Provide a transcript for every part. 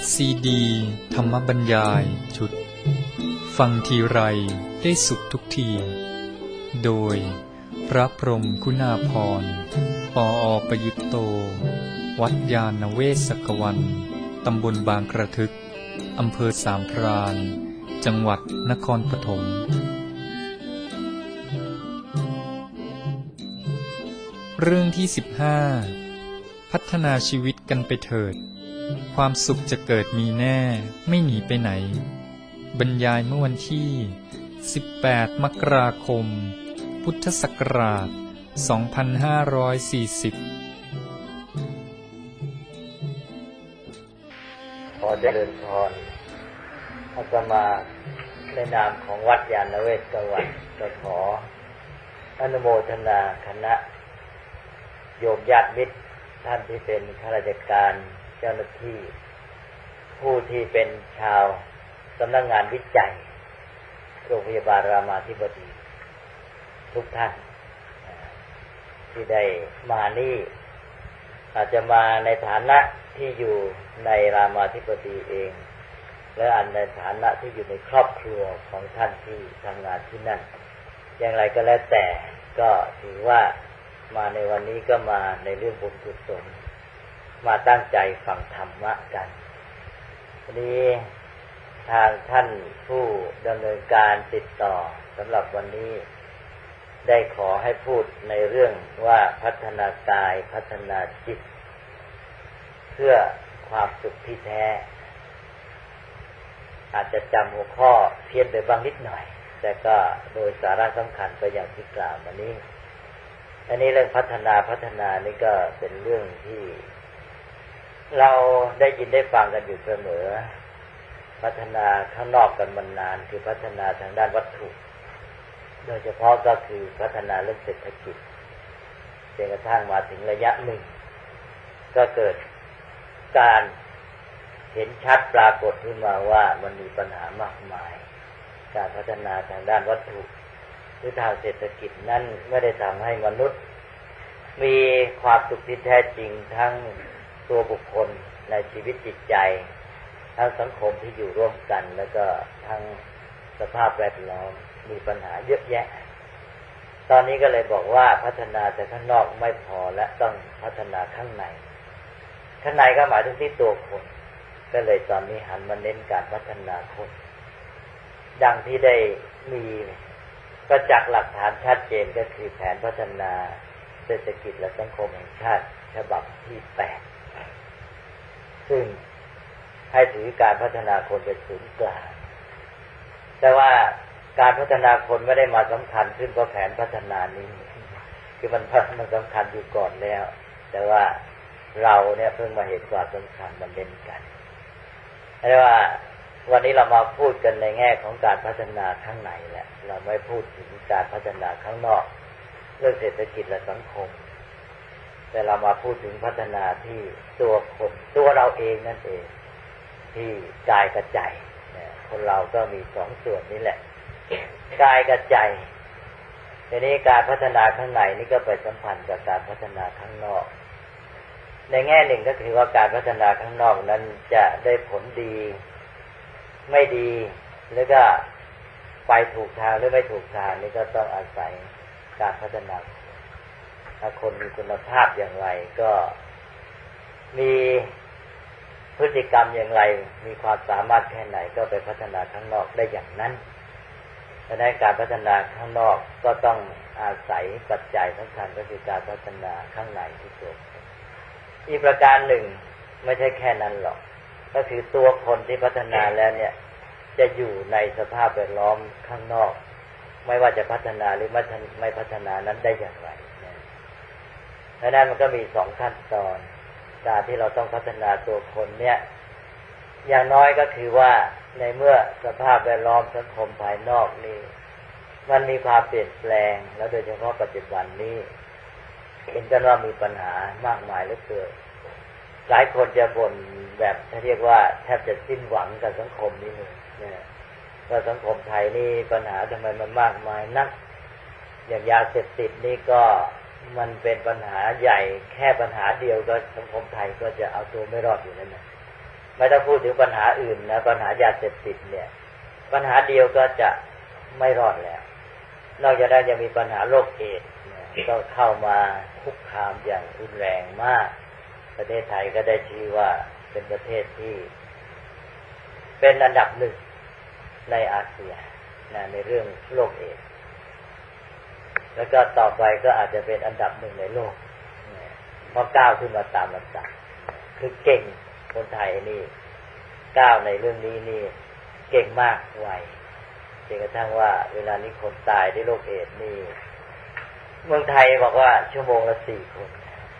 ซีดีธรรมบรรยายชุดฟังทีไรได้สุขทุกทีโดยพระพรหมคุณาภรณ์ปอประยุตโตวัดยาณเวศกวันตำบลบางกระทึกอำเภอสามพรานจังหวัดนครปฐมเรื่องที่15พัฒนาชีวิตกันไปเถิดความสุขจะเกิดมีแน่ไม่หนีไปไหนบรรยายเมื่อวันที่18มกราคมพุทธศักราช2540 ขอเจริญพรอาตมาในนามของวัดยาณเวศกวันจะขออนุโมทนาคณะโยมญาติมิตรท่านที่เป็นข้าราชการเจ้าหน้าที่ผู้ที่เป็นชาวสำนักงานวิจัยโรงพยาบาลรามาธิบดีทุกท่านที่ได้มานี่อาจจะมาในฐานะที่อยู่ในรามาธิบดีเองและอันในฐานะที่อยู่ในครอบครัวของท่านที่ทำงานที่นั่นอย่างไรก็แล้วแต่ก็ถือว่ามาในวันนี้ก็มาในเรื่องบุญกุศลมาตั้งใจฟังธรรมะกันวันนี้ทางท่านผู้ดำเนินการติดต่อสำหรับวันนี้ได้ขอให้พูดในเรื่องว่าพัฒนากายพัฒนาจิตเพื่อความสุขที่แท้อาจจะจำหัวข้อเพี้ยนไปบ้างนิดหน่อยแต่ก็โดยสาระสำคัญก็อย่างที่กล่าวมานี้อันนี้เรื่องพัฒนานี่ก็เป็นเรื่องที่เราได้ยินได้ฟังกันอยู่เสมอพัฒนาข้างนอกกันมานานคือพัฒนาทางด้านวัตถุโดยเฉพาะก็คือพัฒนาเรื่องเศรษฐกิจจนกระทั่งมาถึงระยะหนึ่งก็เกิดการเห็นชัดปรากฏขึ้นมาว่ามันมีปัญหามากมายการพัฒนาทางด้านวัตถุหรือทางเศรษฐกิจนั้นไม่ได้ทำให้มนุษย์มีความสุขที่แท้จริงทั้งตัวบุคคลในชีวิตจิตใจทั้งสังคมที่อยู่ร่วมกันแล้วก็ทั้งสภาพแวดล้อมมีปัญหาเยอะแยะตอนนี้ก็เลยบอกว่าพัฒนาแต่ข้างนอกไม่พอและต้องพัฒนาข้างในก็หมายถึงที่ตัวคนก็เลยตอนนี้หันมาเน้นการพัฒนาคนดังที่ได้มีประจักษ์หลักฐานชัดเจนก็คือแผนพัฒนาเศรษฐกิจและสังคมแห่งชาติฉบับที่8ซึ่งให้ถือการพัฒนาคนเป็นศูนย์กลางแต่ว่าการพัฒนาคนไม่ได้มาสำคัญขึ้นเพราะแผนพัฒนานี้คือมันสำคัญอยู่ก่อนแล้วแต่ว่าเราเนี่ยเพิ่งมาเห็นความสำคัญมันเล่นกันแต่ว่าวันนี้เรามาพูดกันในแง่ของการพัฒนาข้างในแหละเราไม่พูดถึงการพัฒนาข้างนอกเรื่องเศรษฐกิจและสังคมแต่เรามาพูดถึงพัฒนาที่ตัวคนตัวเราเองนั่นเองที่กายกับใจคนเราก็มี2ส่วนนี้แหละกายกับใจทีนี้การพัฒนาข้างในนี่ก็ไปสัมพันธ์กับการพัฒนาข้างนอกในแง่หนึ่งก็คือว่าการพัฒนาข้างนอกนั้นจะได้ผลดีไม่ดีแล้วก็ไปถูกทางหรือไม่ถูกทางนี่ก็ต้องอาศัยการพัฒนาถ้าคนมีคุณภาพอย่างไรก็มีพฤติกรรมอย่างไรมีความสามารถแค่ไหนก็ไปพัฒนาข้างนอกได้อย่างนั้นดังนั้นการพัฒนาข้างนอกก็ต้องอาศัยปัจจัยสำคัญก็คือการพัฒนาข้างในที่ตัวอีกประการหนึ่งไม่ใช่แค่นั้นหรอกก็คือตัวคนที่พัฒนาแล้วเนี่ยจะอยู่ในสภาพแวดล้อมข้างนอกไม่ว่าจะพัฒนาหรือไม่พัฒนานั้นได้อย่างไรดังนั้นมันก็มี2ขั้นตอนการที่เราต้องพัฒนาตัวคนเนี่ยอย่างน้อยก็คือว่าในเมื่อสภาพแวดล้อมสังคมภายนอกนี่มันมีความเปลี่ยนแปลงแล้วโดยเฉพาะปัจจุบันนี้เห็นกันว่ามีปัญหามากมายเหลือเกินหลายคนจะบ่นแบบเรียกว่าแทบจะสิ้นหวังกับสังคมนี้เลยเนี่ยว่าสังคมไทยนี่ปัญหาทำไมมันมากมายนักอย่างยาเสพติดนี่ก็มันเป็นปัญหาใหญ่แค่ปัญหาเดียวก็สังคมไทยก็จะเอาตัวไม่รอดอยู่แล้วนะไม่ต้องพูดถึงปัญหาอื่นนะปัญหายาเสพติดเนี่ยปัญหาเดียวก็จะไม่รอดแล้วนอกจากนั้นยังมีปัญหาโรคเอดส์ก็เข้ามาคุกคามอย่างรุนแรงมากประเทศไทยก็ได้ชื่อว่าเป็นประเทศที่เป็นอันดับหนึ่งในอาเซียนในเรื่องโรคเอดส์แล้วก็ต่อไปก็อาจจะเป็นอันดับหนึ่งในโลกเพราะก้าวขึ้นมาตามลำดับคือเก่งคนไทยนี่ก้าวในเรื่องนี้นี่เก่งมากไวจนกระทั่งว่าเวลานี้คนตายด้วยโรคเอดส์นี่เมืองไทยบอกว่าชั่วโมงละ4 คน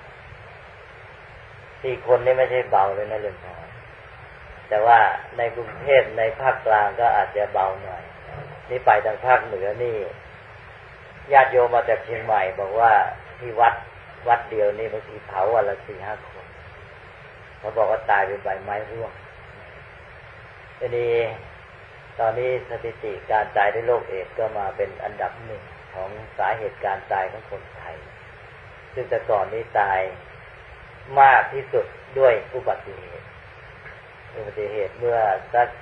4 คนนี่ไม่ใช่เบาเลยนะเรื่องน้อยแต่ว่าในกรุงเทพในภาคกลางก็อาจจะเบาหน่อยนี่ไปทางภาคเหนือนี่ญาติโยมมาจากเชียงใหม่บอกว่าที่วัดเดียวนี่บางทีเผาวันละ 4-5 คนเขาบอกว่าตายเป็นใบไม้ร่วงทีนี้ตอนนี้สถิติการตายด้วยโรคเอดส์ก็มาเป็นอันดับหนึ่งของสาเหตุการตายของคนไทยซึ่งแต่ก่อนนี้ตายมากที่สุดด้วยอุบัติเหตุเมื่อสัก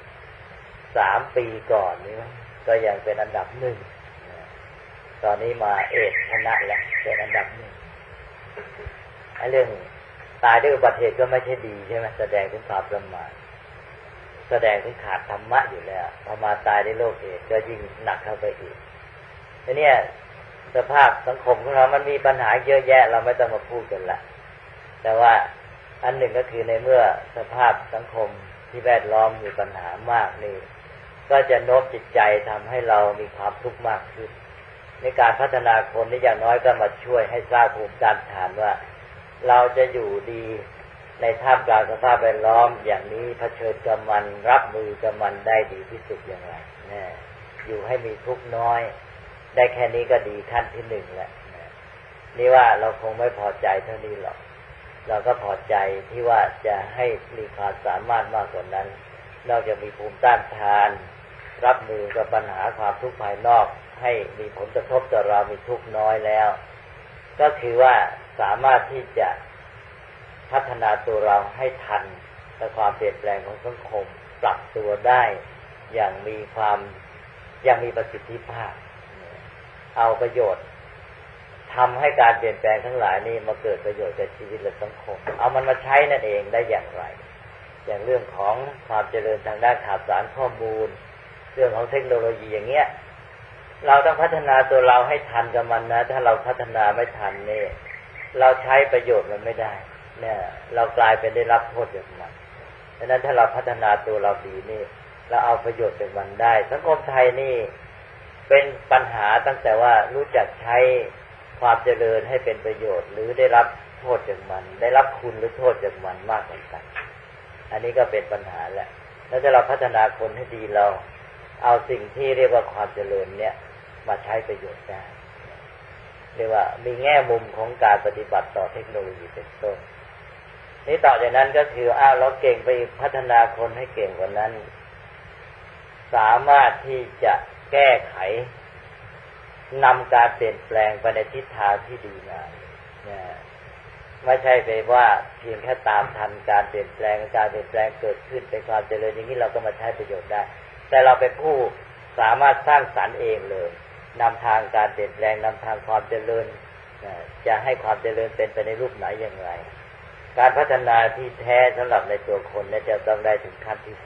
3 ปีก่อนนี้ก็ยังเป็นอันดับหนึ่งตอนนี้มาเอดส์ชนะแล้วเป็นอันดับหนึ่งไอ้เรื่องตายด้วยอุบัติเหตุก็ไม่ใช่ดีใช่ไหมแสดงถึงความประมาทแสดงถึงขาดธรรมะอยู่แล้วพอมาตายด้วยโรคเอดส์ก็ยิ่งหนักเข้าไปอีกทีนี้สภาพสังคมของเรามันมีปัญหาเยอะแยะเราไม่ต้องมาพูดกันละแต่ว่าอันหนึ่งก็คือในเมื่อสภาพสังคมที่แวดล้อมมีปัญหามากนี่ก็จะโน้มจิตใจทำให้เรามีความทุกข์มากขึ้นในการพัฒนาคนนี่อย่างน้อยก็มาช่วยให้สร้างภูมิต้านทานว่าเราจะอยู่ดีในท่ามกลางสภาพแวดล้อมอย่างนี้เผชิญกับมันรับมือกับมันได้ดีที่สุดอย่างไรอยู่ให้มีทุกข์น้อยได้แค่นี้ก็ดีขั้นที่หนึ่งแล้วนี่ว่าเราคงไม่พอใจเท่านี้หรอกเราก็พอใจที่ว่าจะให้มีความสามารถมากกว่านั้นนอกจากมีภูมิต้านทานรับมือกับปัญหาความทุกข์ภายนอกให้มีผลกระทบต่อเรามีทุกข์น้อยแล้วก็คือว่าสามารถที่จะพัฒนาตัวเราให้ทันกับความเปลี่ยนแปลงของสังคมปรับตัวได้อย่างมีประสิทธิภาพเอาประโยชน์ทำให้การเปลี่ยนแปลงทั้งหลายนี้มาเกิดประโยชน์กับชีวิตและสังคมเอามันมาใช้นั่นเองได้อย่างไรอย่างเรื่องของความเจริญทางด้านข่าวสารข้อมูลเรื่องของเทคโนโลยีอย่างเงี้ยเราต้องพัฒนาตัวเราให้ทันกับมันนะถ้าเราพัฒนาไม่ทันนี่เราใช้ประโยชน์มันไม่ได้เนี่ยเรากลายเป็นได้รับโทษจากมันดังนั้นถ้าเราพัฒนาตัวเราดีนี่เราเอาประโยชน์จากมันได้สังคมไทยนี่เป็นปัญหาตั้งแต่ว่ารู้จักใช้ความเจริญให้เป็นประโยชน์หรือได้รับโทษจากมันได้รับคุณหรือโทษจากมันมากกว่ากันอันนี้ก็เป็นปัญหาแหละแล้วถ้าเราพัฒนาคนให้ดีเราเอาสิ่งที่เรียกว่าความเจริญเนี่ยมาใช้ประโยชน์ได้เรียกว่ามีแง่มุมของการปฏิบัติต่อเทคโนโลยีเป็นต้นนี่ต่อจากนั้นก็คือเราเก่งไปพัฒนาคนให้เก่งกว่านั้นสามารถที่จะแก้ไขนำการเปลี่ยนแปลงไปในทิศทางที่ดีงามไม่ใช่ไปว่าเพียงแค่ตามทันการเปลี่ยนแปลงเกิดขึ้นเป็นความเจริญอย่างนี้เราก็มาใช้ประโยชน์ได้แต่เราเป็นผู้สามารถสร้างสรรค์เองเลยนำทางการเปลี่ยนแปลงนำทางความเจริญจะให้ความเจริญเป็นไปในรูปไหนอย่างไรการพัฒนาที่แท้สำหรับในตัวคนเนี่ยจะต้องได้ถึงขั้นที่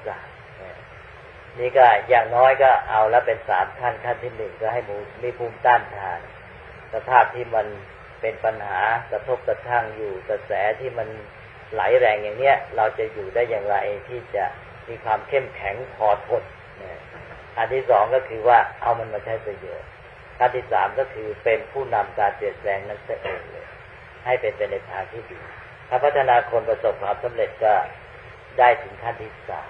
3นี่ก็อย่างน้อยก็เอาแล้วเป็น3ขั้นที่1ก็ให้มีภูมิต้านทานสภาพที่มันเป็นปัญหากระทบกระทั่งอยู่กระแสที่มันไหลแรงอย่างเนี้ยเราจะอยู่ได้อย่างไรที่จะมีความเข้มแข็งพอทนอันที่2ก็คือว่าเอามันมาใช้ประโยชน์ขั้นที่3ก็คือเป็นผู้นำการเปลี่ยนแปลงนั้นเองเลยให้เป็นไปในทางที่ดีถ้าพัฒนาคนประสบความสำเร็จก็ได้ถึงขั้นที่3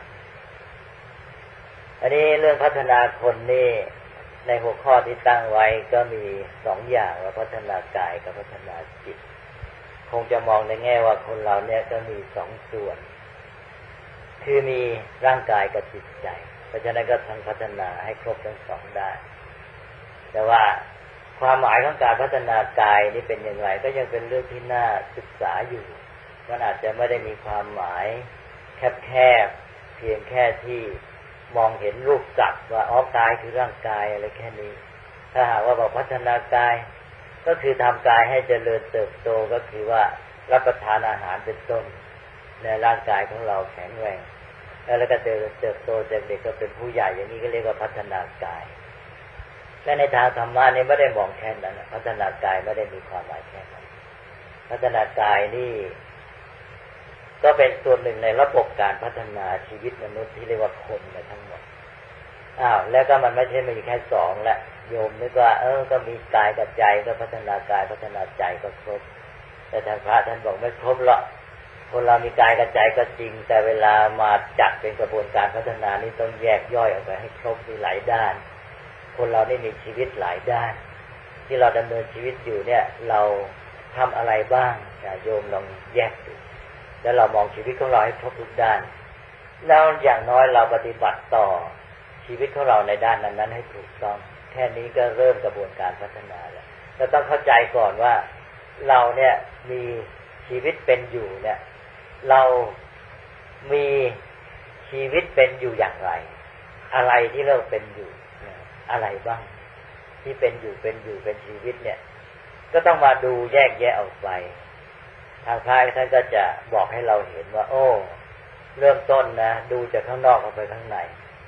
อันนี้เรื่องพัฒนาคนนี่ในหัวข้อที่ตั้งไว้ก็มี2อย่างว่าพัฒนากายกับพัฒนาจิตคงจะมองในแง่ว่าคนเราเนี่ยก็มี2ส่วนคือมีร่างกายกับจิตใจเพราะฉะนั้นก็ทั้งพัฒนาให้ครบทั้ง2ได้แต่ว่าความหมายของการพัฒนากายนี่เป็นอย่างไรก็ยังเป็นเรื่องที่น่าศึกษาอยู่มันอาจจะไม่ได้มีความหมายแแคบๆเพียงแค่ที่มองเห็นรูปสัตว์ว่าอ๋อกายคือร่างกายอะไรแค่นี้ถ้าหากว่าบอกพัฒนากายก็คือทำกายให้เจริญเติบโตก็คือว่ารับประทานอาหารเป็นต้นในร่างกายของเราแข็งแรงแล้วก็เติบโตจากเด็กก็เป็นผู้ใหญ่อย่างนี้ก็เรียกว่าพัฒนากายและในทางธรรมะนี่ไม่ได้มองแค่นั้นพัฒนากายไม่ได้มีความหมายแค่นั้นพัฒนากายนี่ก็เป็นส่วนหนึ่งในระบบการพัฒนาชีวิตมนุษย์ที่เรียกว่าคนทั้งหมดแล้วก็มันไม่ใช่มีแค่สองละโยมนึกว่าก็มีกายกับใจก็พัฒนากายพัฒนาใจก็ครบแต่ทางพระท่านบอกไม่ครบหรอกคนเรามีกายกับใจก็จริงแต่เวลามาจัดเป็นกระบวนการพัฒนานี่ต้องแยกย่อยออกไปให้ครบมีหลายด้านคนเรานี่มีชีวิตหลายด้านที่เราดำเนินชีวิตอยู่เนี่ยเราทำอะไรบ้างโยมลองแยกดูแล้วเรามองชีวิตของเราให้ครบทุกด้านแล้วอย่างน้อยเราปฏิบัติต่อชีวิตของเราในด้านนั้นๆให้ถูกต้องแค่นี้ก็เริ่มกระบวนการพัฒนาแล้วเราต้องเข้าใจก่อนว่าเราเนี่ยมีชีวิตเป็นอยู่เนี่ยเรามีชีวิตเป็นอยู่อย่างไรอะไรที่เราเป็นอยู่อะไรบ้างที่เป็นอยู่เป็นชีวิตเนี่ยก็ต้องมาดูแยกแยะออกไปทางพระท่านก็จะบอกให้เราเห็นว่าโอ้เริ่มต้นนะดูจากข้างนอกออกไปข้างใน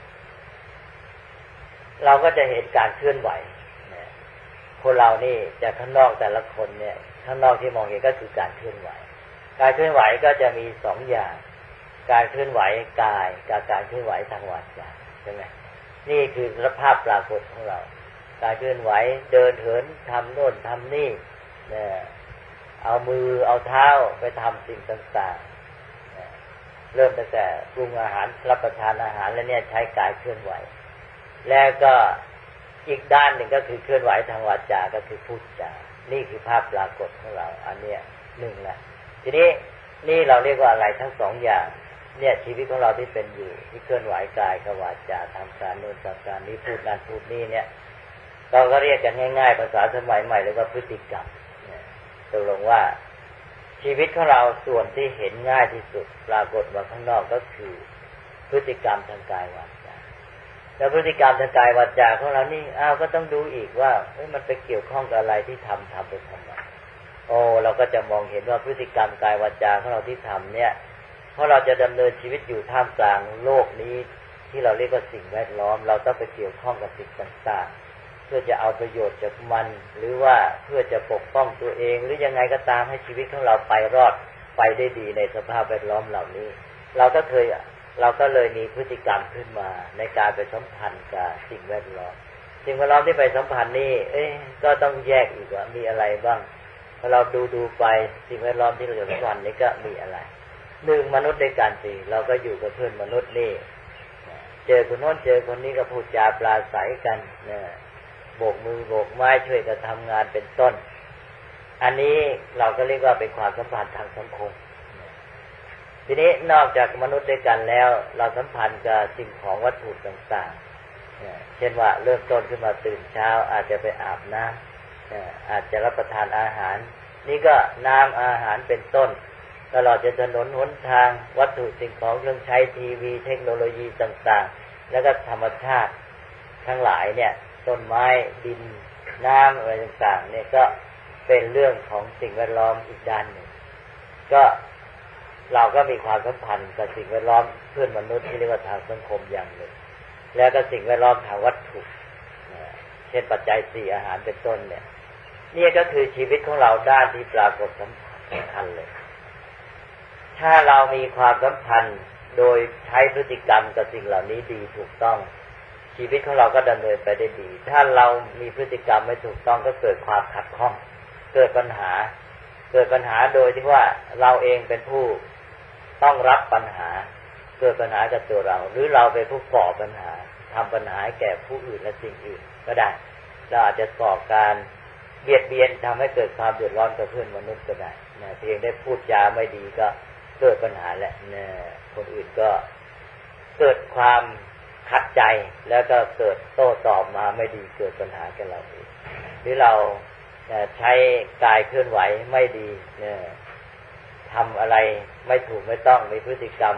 เราก็จะเห็นการเคลื่อนไหวคนเรานี่จากข้างนอกแต่ละคนเนี่ยข้างนอกที่มองเห็นก็คือการเคลื่อนไหวการเคลื่อนไหวก็จะมีสองอย่างการเคลื่อนไหวกายกับการเคลื่อนไหวทางวาจาใช่ไหมนี่คือสภาพปรากฏของเราการเคลื่อนไหวเดินเหินทำโน่นทำนี่เอามือเอาเท้าไปทำสิ่งต่างๆเริ่มตั้งแต่ปรุงอาหารรับประทานอาหารแล้วเนี่ยใช้กายเคลื่อนไหวแล้วก็อีกด้านหนึ่งก็คือเคลื่อนไหวทางวาจาก็คือพูดจานี่คือภาพปรากฏของเราอันเนี้ยหนึ่งแหละทีนี้นี่เราเรียกว่าอะไรทั้งสองอย่างเนี่ยชีวิตของเราที่เป็นอยู่ที่เคลื่อนไหวกายกับวาจาทำการโน้นทำการนี้พูดนั่นพูดนี่เนี่ยเราก็เรียกกันง่ายๆภาษาสมัยใหม่เรียกว่าพฤติกรรมตกลงว่าชีวิตของเราส่วนที่เห็นง่ายที่สุดปรากฏมาข้างนอกก็คือพฤติกรรมทางกายวาจาแล้วพฤติกรรมทางกายวาจาของเรานี่ก็ต้องดูอีกว่ามันไปเกี่ยวข้องกับอะไรที่ทำไปทำไมเราก็จะมองเห็นว่าพฤติกรรมกายวาจาของเราที่ทำเนี่ยเพราะเราจะดำเนินชีวิตอยู่ท่ามกลางโลกนี้ที่เราเรียกว่าสิ่งแวดล้อมเราต้องไปเกี่ยวข้องกับสิ่งต่างๆเพื่อจะเอาประโยชน์จากมันหรือว่าเพื่อจะปกป้องตัวเองหรือยังไงก็ตามให้ชีวิตของเราไปรอดไปได้ดีในสภาพแวดล้อมเหล่านี้เราก็เลยมีพฤติกรรมขึ้นมาในการไปสัมพันธ์กับสิ่งแวดล้อมสิ่งแวดล้อมที่ไปสัมพันธ์นี่ก็ต้องแยกอีกว่ามีอะไรบ้างพอเราดูไปสิ่งแวดล้อมที่เราสัมพันธ์นี่ก็มีอะไรหนึ่งมนุษย์ด้วยกันสิเราก็อยู่กับเพื่อนมนุษย์นี่เจอคนโน้นเจอคนนี้ก็พูดจาปราศัยกันโบกมือโบกไม้ช่วยกันทำงานเป็นต้นอันนี้เราก็เรียกว่าเป็นความสัมพันธ์ทางสังคมทีนี้นอกจากมนุษย์ด้วยกันแล้วเราสัมพันธ์กับสิ่งของวัตถุต่างๆเช่นว่าเริ่มต้นขึ้นมาตื่นเช้าอาจจะไปอาบน้ำอาจจะรับประทานอาหารนี่ก็น้ำอาหารเป็นต้นตลอดจนถนนหนทางวัตถุสิ่งของเครื่องใช้ทีวีเทคโนโลยีต่างๆแล้วก็ธรรมชาติทั้งหลายเนี่ยต้นไม้ดินน้ำอะไรต่างๆเนี่ยก็เป็นเรื่องของสิ่งแวดล้อมอีกด้านหนึ่งก็เราก็มีความสัมพันธ์กับสิ่งแวดล้อมเพื่อนมนุษย์ที่เรียกว่าทางสังคมอย่างหนึ่งแล้วก็สิ่งแวดล้อมทางวัตถุเช่นปัจจัยสี่อาหารเป็นต้นเนี่ยนี่ก็คือชีวิตของเราด้านที่ปรากฏสำคัญเลยถ้าเรามีความสัมพันธ์โดยใช้พฤติกรรมกับสิ่งเหล่านี้ดีถูกต้องชีวิตของเราก็ดำเนินไปได้ดีถ้าเรามีพฤติกรรมไม่ถูกต้องก็เกิดความขัดข้องเกิดปัญหาโดยที่ว่าเราเองเป็นผู้ต้องรับปัญหาเกิดปัญหากับตัวเราหรือเราเป็นผู้ก่อปัญหาทำปัญหาให้แก่ผู้อื่นและสิ่งอื่นก็ได้เราอาจจะก่อการเบียดเบียนทำให้เกิดความเดือดร้อนกับเพื่อนมนุษย์ก็ได้เพียงได้พูดจาไม่ดีก็เกิดปัญหาแหละคนอื่นก็เกิดความขัดใจแล้วก็เกิดโต้ตอบมาไม่ดีเกิดปัญหากับเราเองหรือเราใช้กายเคลื่อนไหวไม่ดีทำอะไรไม่ถูกไม่ต้องมีพฤติกรรม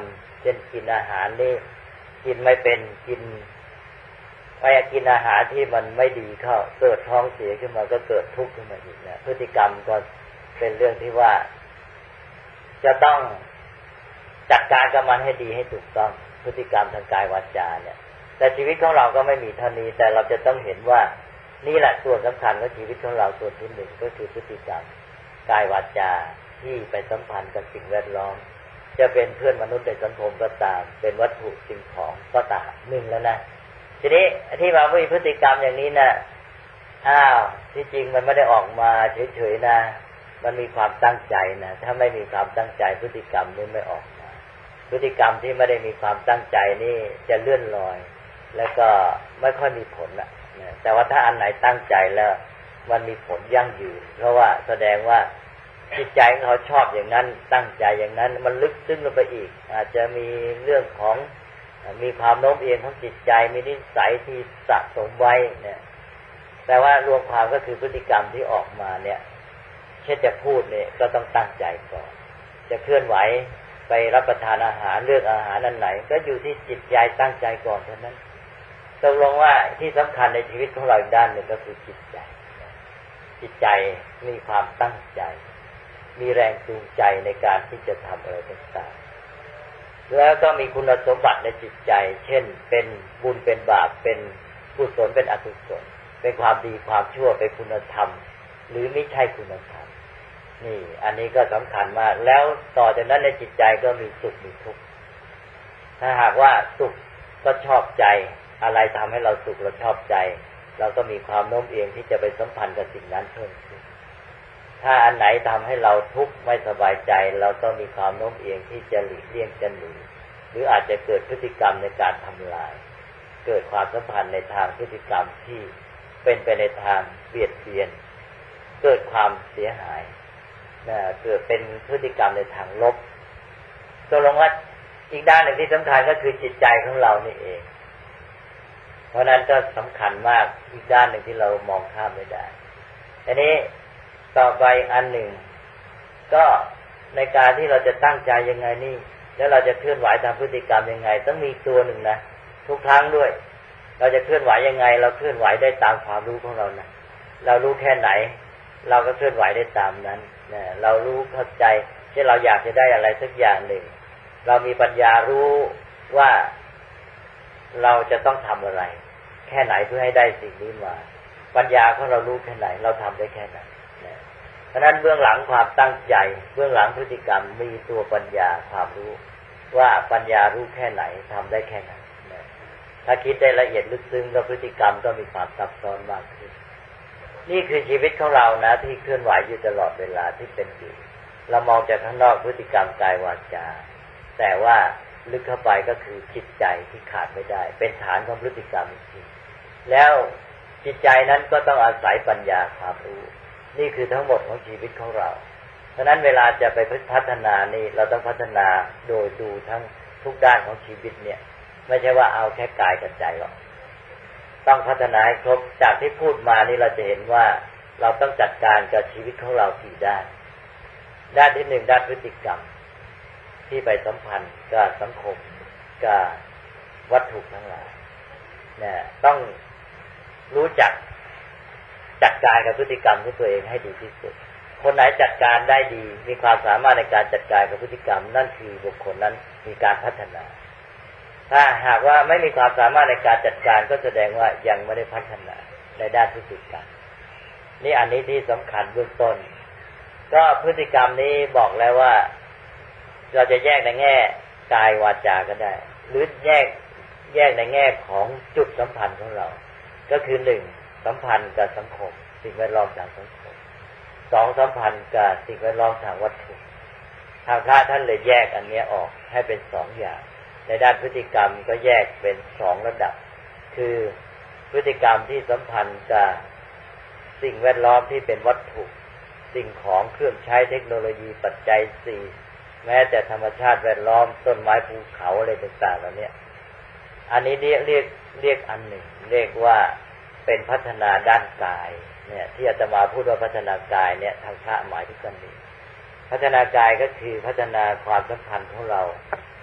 ช่นกินอาหารนี่กินไม่เป็นกินอาหารที่มันไม่ดีเข้าเกิดท้องเสียขึ้นมาก็เกิดทุกข์ขึ้นมาอีกนะพฤติกรรมก็เป็นเรื่องที่ว่าจะต้องจัดการกับมันให้ดีให้ถูกต้องพฤติกรรมทางกายวาจาเนี่ยแต่ชีวิตของเราก็ไม่มีเท่านี้แต่เราจะต้องเห็นว่านี่แหละส่วนสำคัญของชีวิตของเราส่วนที่หนึ่งก็คือพฤติกรรมกายวาจาที่ไปสัมพันธ์กับสิ่งแวดล้อมจะเป็นเพื่อนมนุษย์ในสังคมก็ตามเป็นวัตถุสิ่งของก็ตามหนึ่งแล้วนะทีนี้ที่มามีพฤติกรรมอย่างนี้นะที่จริงมันไม่ได้ออกมาเฉยๆนะมันมีความตั้งใจนะถ้าไม่มีความตั้งใจพฤติกรรมนี้ไม่ออกมาพฤติกรรมที่ไม่ได้มีความตั้งใจนี่จะเลื่อนลอยแล้วก็ไม่ค่อยมีผลนะแต่ว่าถ้าอันไหนตั้งใจแล้วมันมีผลยั่งยืนเพราะว่าแสดงว่าจิตใจของเขาชอบอย่างนั้นตั้งใจอย่างนั้นมันลึกซึ้งลงไปอีกอาจจะมีเรื่องของมีความโน้มเอียงของจิตใจมีนิสัยที่สะสมไว้เนี่ยแต่ว่ารวมความก็คือพฤติกรรมที่ออกมาเนี่ยเช่นจะพูดเนี่ยก็ต้องตั้งใจก่อนจะเคลื่อนไหวไปรับประทานอาหารเลือกอาหารอันไหนก็อยู่ที่จิตใจตั้งใจก่อนเท่านั้นตกลงว่าที่สำคัญในชีวิตของเราอีกด้านหนึ่งก็คือจิตใจมีความตั้งใจมีแรงจูงใจในการที่จะทำอะไรต่างๆแล้วก็มีคุณสมบัติในจิตใจเช่นเป็นบุญเป็นบาปเป็นกุศลเป็นอกุศลเป็นความดีความชั่วเป็นคุณธรรมหรือไม่ใช่คุณธรรมนี่อันนี้ก็สำคัญมากแล้วต่อจากนั้นในจิตใจก็มีสุขมีทุกข์ถ้าหากว่าสุขก็ชอบใจอะไรทำให้เราสุขเราชอบใจเราก็มีความโน้มเอียงที่จะไปสัมพันธ์กับสิ่งนั้นเพิ่มขึ้นถ้าอันไหนทำให้เราทุกข์ไม่สบายใจเราก็มีความโน้มเอียงที่จะหลีกเลี่ยงจะหนีหรืออาจจะเกิดพฤติกรรมในการทำลายเกิดความสัมพันธ์ในทางพฤติกรรมที่เป็นไปในทางเบียดเบียนเกิดความเสียหายเกิดเป็นพฤติกรรมในทางลบตกลงว่าอีกด้านหนึ่งที่สำคัญก็คือจิตใจของเรานี่เองเพราะนั้นก็สำคัญมากอีกด้านหนึ่งที่เรามองข้ามไม่ได้อันนี้ต่อไปอันหนึ่งก็ในการที่เราจะตั้งใจยังไงนี่แล้วเราจะเคลื่อนไหวตามพฤติกรรมยังไงต้องมีตัวหนึ่งนะทุกครั้งด้วยเราจะเคลื่อนไหวยังไงเราเคลื่อนไหวได้ตามความรู้ของเรานะเรารู้แค่ไหนเราก็เคลื่อนไหวได้ตามนั้นนะเรารู้เข้าใจที่เราอยากจะได้อะไรสักอย่างหนึ่งเรามีปัญญารู้ว่าเราจะต้องทำอะไรแค่ไหนเพื่อให้ได้สิ่งนี้มาปัญญาของเรารู้แค่ไหนเราทำได้แค่ไหนนะเพราะนั้นเบื้องหลังความตั้งใจเบื้องหลังพฤติกรรมมีตัวปัญญาความรู้ว่าปัญญารู้แค่ไหนทำได้แค่ไหนนะถ้าคิดได้ละเอียดลึกซึ้งก็พฤติกรรมก็มีความซับซ้อนมากขึ้นนี่คือชีวิตของเรานะที่เคลื่อนไหวอยู่ตลอดเวลาที่เป็นอยู่เรามองจากข้างนอกพฤติกรรมกายวาจาแต่ว่าลึกเข้าไปก็คือจิตใจที่ขาดไม่ได้เป็นฐานของพฤติกรรมจริงแล้วจิตใจนั้นก็ต้องอาศัยปัญญาความรู้นี่คือทั้งหมดของชีวิตของเราเพราะนั้นเวลาจะไปพัฒนานี่เราต้องพัฒนาโดยดูทั้งทุกด้านของชีวิตเนี่ยไม่ใช่ว่าเอาแค่กายกับใจหรอกต้องพัฒนาให้ครบจากที่พูดมานี่เราจะเห็นว่าเราต้องจัดการกับชีวิตของเรากี่ด้านด้านที่หนึ่งด้านพฤติกรรมที่ไปสัมพันธ์กับสังคมกับวัตถุทั้งหลายเนี่ยต้องรู้จักจัดการกับพฤติกรรมของตัวเองให้ดีที่สุดคนไหนจัดการได้ดีมีความสามารถในการจัดการกับพฤติกรรมนั่นคือบุคคลนั้นมีการพัฒนาถ้าหากว่าไม่มีความสามารถในการจัดการก็แสดงว่ายังไม่ได้พัฒนาในด้านพฤติกรรมนี่อันนี้ที่สำคัญเบื้องต้นก็พฤติกรรมนี้บอกแล้วว่าเราจะแยกในแง่กายวาจาก็ได้หรือแยกในแง่ของจุดสัมพันธ์ของเราก็คือหนึ่งสัมพันธ์กับสังคมสิ่งแวดล้อมทางสังคมสองสัมพันธ์กับสิ่งแวดล้อมทางวัตถุทางพระท่านเลยแยกอันนี้ออกให้เป็นสองอย่างในด้านพฤติกรรมก็แยกเป็นสองระดับคือพฤติกรรมที่สัมพันธ์กับสิ่งแวดล้อมที่เป็นวัตถุสิ่งของเครื่องใช้เทคโนโลยีปัจจัยสี่แม้แต่ธรรมชาติแวดล้อมต้นไม้ภูเขาอะไรต่างๆเหล่านี้อันนี้เรียกอันหนึ่งเรียกว่าเป็นพัฒนาด้านกายเนี่ยที่อาตมาพูดว่าพัฒนากายเนี่ยทางพระหมายถึงกันนี้พัฒนากายก็คือพัฒนาความสัมพันธ์ของเรา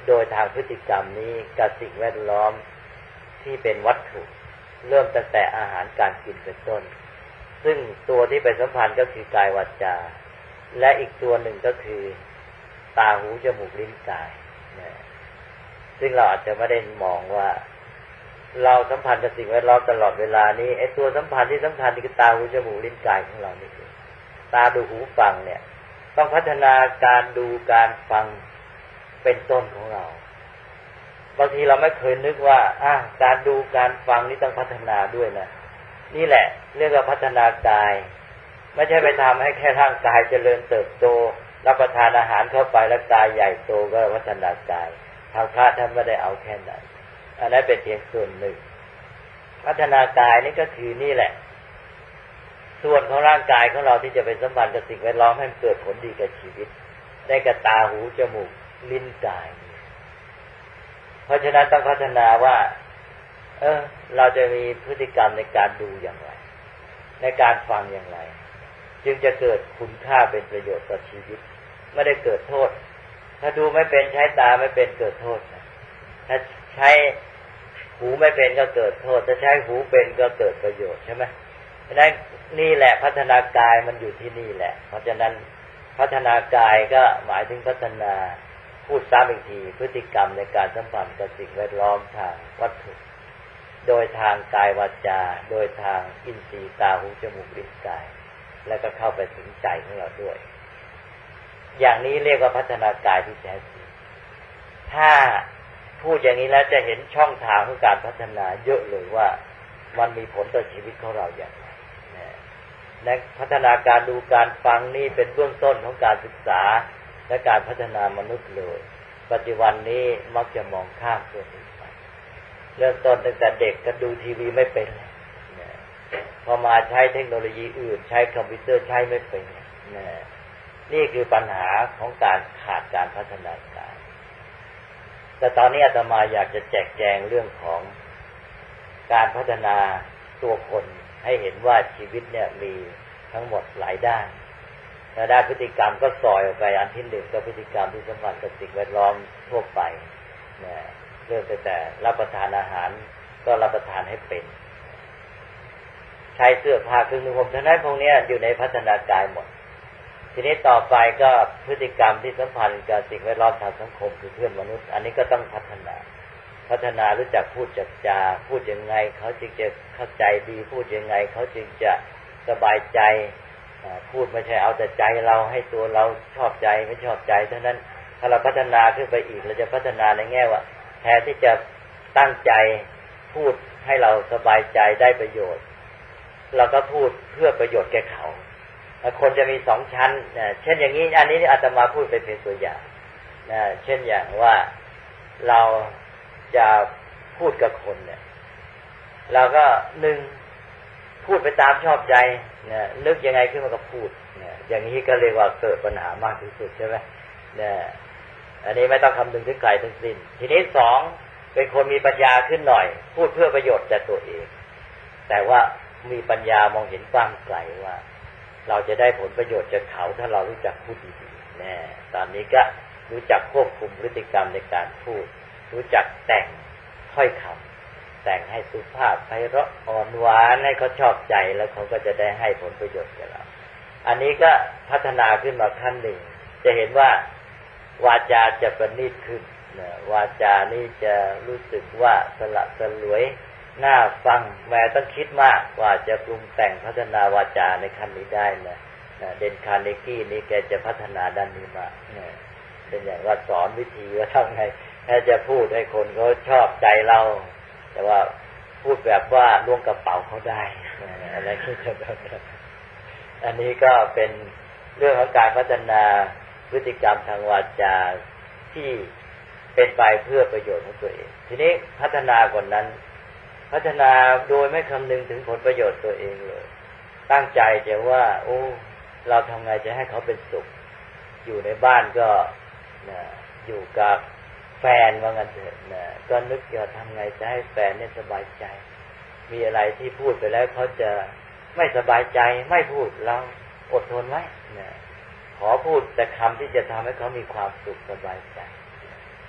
โดยทางพฤติกรรมนี้กับสิ่งแวดล้อมที่เป็นวัตถุเริ่มตั้งแต่อาหารการกินเป็นต้นซึ่งตัวที่ไปสัมพันธ์ก็คือกายวาจาและอีกตัวหนึ่งก็คือตาหูจมูกลิ้นกายซึ่งเราอาจจะไม่ได้มองว่าเราสัมพันธ์กับสิ่งแวดล้อมตลอดเวลานี้ไอ้ตัวสัมพันธ์ที่สำคัญคือตาหูจมูกลิ้นกายของเรานี่ตาดูหูฟังเนี่ยต้องพัฒนาการดูการฟังเป็นต้นของเราบางทีเราไม่เคยนึกว่าการดูการฟังนี่ต้องพัฒนาด้วยนะนี่แหละเรียกว่าพัฒนากายไม่ใช่ไปทำให้แค่ร่างกายเจริญเติบโตรับประทานอาหารเข้าไปแล้วกายใหญ่โตก็พัฒนากายทางพระท่านไม่ได้เอาแค่นั้นอันนั้นเป็นเพียงส่วนหนึ่งพัฒนากายนี่ก็คือนี่แหละส่วนของร่างกายของเราที่จะเป็นสัมพันธ์กับสิ่งแวดล้อมให้เกิดผลดีกับชีวิตได้กับตาหูจมูกลิ้นกายเพราะฉะนั้นต้องพัฒนาว่าเราจะมีพฤติกรรมในการดูอย่างไรในการฟังอย่างไรจึงจะเกิดคุณค่าเป็นประโยชน์ต่อชีวิตไม่ได้เกิดโทษถ้าดูไม่เป็นใช้ตาไม่เป็นเกิดโทษนะถ้าใช้หูไม่เป็นก็เกิดโทษถ้าใช้หูเป็นก็เกิดประโยชน์ใช่ไหมเพราะฉะนั้นนี่แหละพัฒนากายมันอยู่ที่นี่แหละเพราะฉะนั้นพัฒนากายก็หมายถึงพัฒนาพูดซ้ำอีกทีพฤติกรรมในการสัมพันธ์กับสิ่งแวดล้อมทางวัตถุโดยทางกายวาจาโดยทางอินทรีย์ตาหูจมูกลิ้นกายแล้วก็เข้าไปถึงใจของเราด้วยอย่างนี้เรียกว่าพัฒนากายที่แท้จริงถ้าพูดอย่างนี้แล้วจะเห็นช่องทางของการพัฒนาเยอะเลยว่ามันมีผลต่อชีวิตของเราอย่างไรและพัฒนาการดูการฟังนี่เป็นเบื้องต้นของการศึกษาและการพัฒนามนุษย์เลยปัจจุบันนี้มักจะมองข้ามตัวนี้ไปเริ่มต้นตั้งแต่เด็กก็ดูทีวีไม่เป็นพอมาใช้เทคโนโลยีอื่นใช้คอมพิวเตอร์ใช้ไม่เป็นนี่คือปัญหาของการขาดการพัฒนาการแต่ตอนนี้อาตมาอยากจะแจกแจงเรื่องของการพัฒนาตัวคนให้เห็นว่าชีวิตเนี่ยมีทั้งหมดหลายด้านแต่ด้านพฤติกรรมก็ซอยออกไปอันที่หนึ่งก็พฤติกรรมที่สัมพันธ์กับสิ่งแวดล้อมทั่วไปเริ่มตั้งแต่รับประทานอาหารก็รับประทานให้เป็นใช้เสื้อผ้าเครื่องนุ่งห่มทั้งนั้นพวกนี้อยู่ในพัฒนากายหมดทีนี้ต่อไปก็พฤติกรรมที่สัมพันธ์กับสิ่งแวดล้อมทางสังคมคือเพื่อนมนุษย์อันนี้ก็ต้องพัฒนารู้จักพูดจักจาพูดยังไงเขาจึงจะเข้าใจดีพูดยังไงเขาจึงจะสบายใจพูดไม่ใช่เอาแต่ใจเราให้ตัวเราชอบใจไม่ชอบใจเท่านั้นถ้าเราพัฒนาขึ้นไปอีกเราจะพัฒนาในแง่ว่าแทนที่จะตั้งใจพูดให้เราสบายใจได้ประโยชน์เราก็พูดเพื่อประโยชน์แก่เขาคนจะมีสองชั้นเช่นอย่างนี้อันนี้อาตมาพูดเป็นเพียงตัวอย่างเช่นอย่างว่าเราจะพูดกับคนเนี่ยเราก็หนึ่งพูดไปตามชอบใจนึกยังไงขึ้นมาก็พูดอย่างนี้ก็เรียกว่าเกิดปัญหามากที่สุดใช่ไหมอันนี้ไม่ต้องคำนึงถึงใครทั้งสิ้นทีนี้สองเป็นคนมีปัญญาขึ้นหน่อยพูดเพื่อประโยชน์แต่ตัวเองแต่ว่ามีปัญญามองเห็นกว้างไกลว่าเราจะได้ผลประโยชน์จากเขาถ้าเรารู้จักพูดดีๆตอนนี้ก็รู้จักควบคุมพฤติกรรมในการพูดรู้จักแต่งถ้อยคำแต่งให้สุภาพไพเราะอ่อนหวานให้เขาชอบใจแล้วเขาก็จะได้ให้ผลประโยชน์กับเราอันนี้ก็พัฒนาขึ้นมาขั้นหนึ่งจะเห็นว่าวาจาจะประณีตขึ้นวาจานี่จะรู้สึกว่าสละสลวยน่าฟังแม้ต้องคิดมากว่าจะปรุงแต่งพัฒนาวาจาในขั้นนี้ได้นะเดนคาร์เนกี้นี่แกจะพัฒนาด้านนี้มาเป็นอย่างว่าสอนวิธีว่าทำไงถ้าจะพูดให้คนเขาชอบใจเราแต่ว่าพูดแบบว่าล่วงกระเป๋าเขาได้อะไรที่จะแบบอันนี้ก็เป็นเรื่องของการพัฒนาพฤติกรรมทางวาจาที่เป็นไปเพื่อประโยชน์ของตัวเองทีนี้พัฒนากว่านั้นพัฒนาโดยไม่คำนึงถึงผลประโยชน์ตัวเองเลยตั้งใจจะว่าโอ้เราทำไงจะให้เขาเป็นสุขอยู่ในบ้านก็อยู่กับแฟนว่างั้นเถอะก็นึกจะทำไงจะให้แฟนเนี่ยสบายใจมีอะไรที่พูดไปแล้วเขาจะไม่สบายใจไม่พูดเราอดทนไว้ขอพูดแต่คำที่จะทำให้เขามีความสุขสบายใจ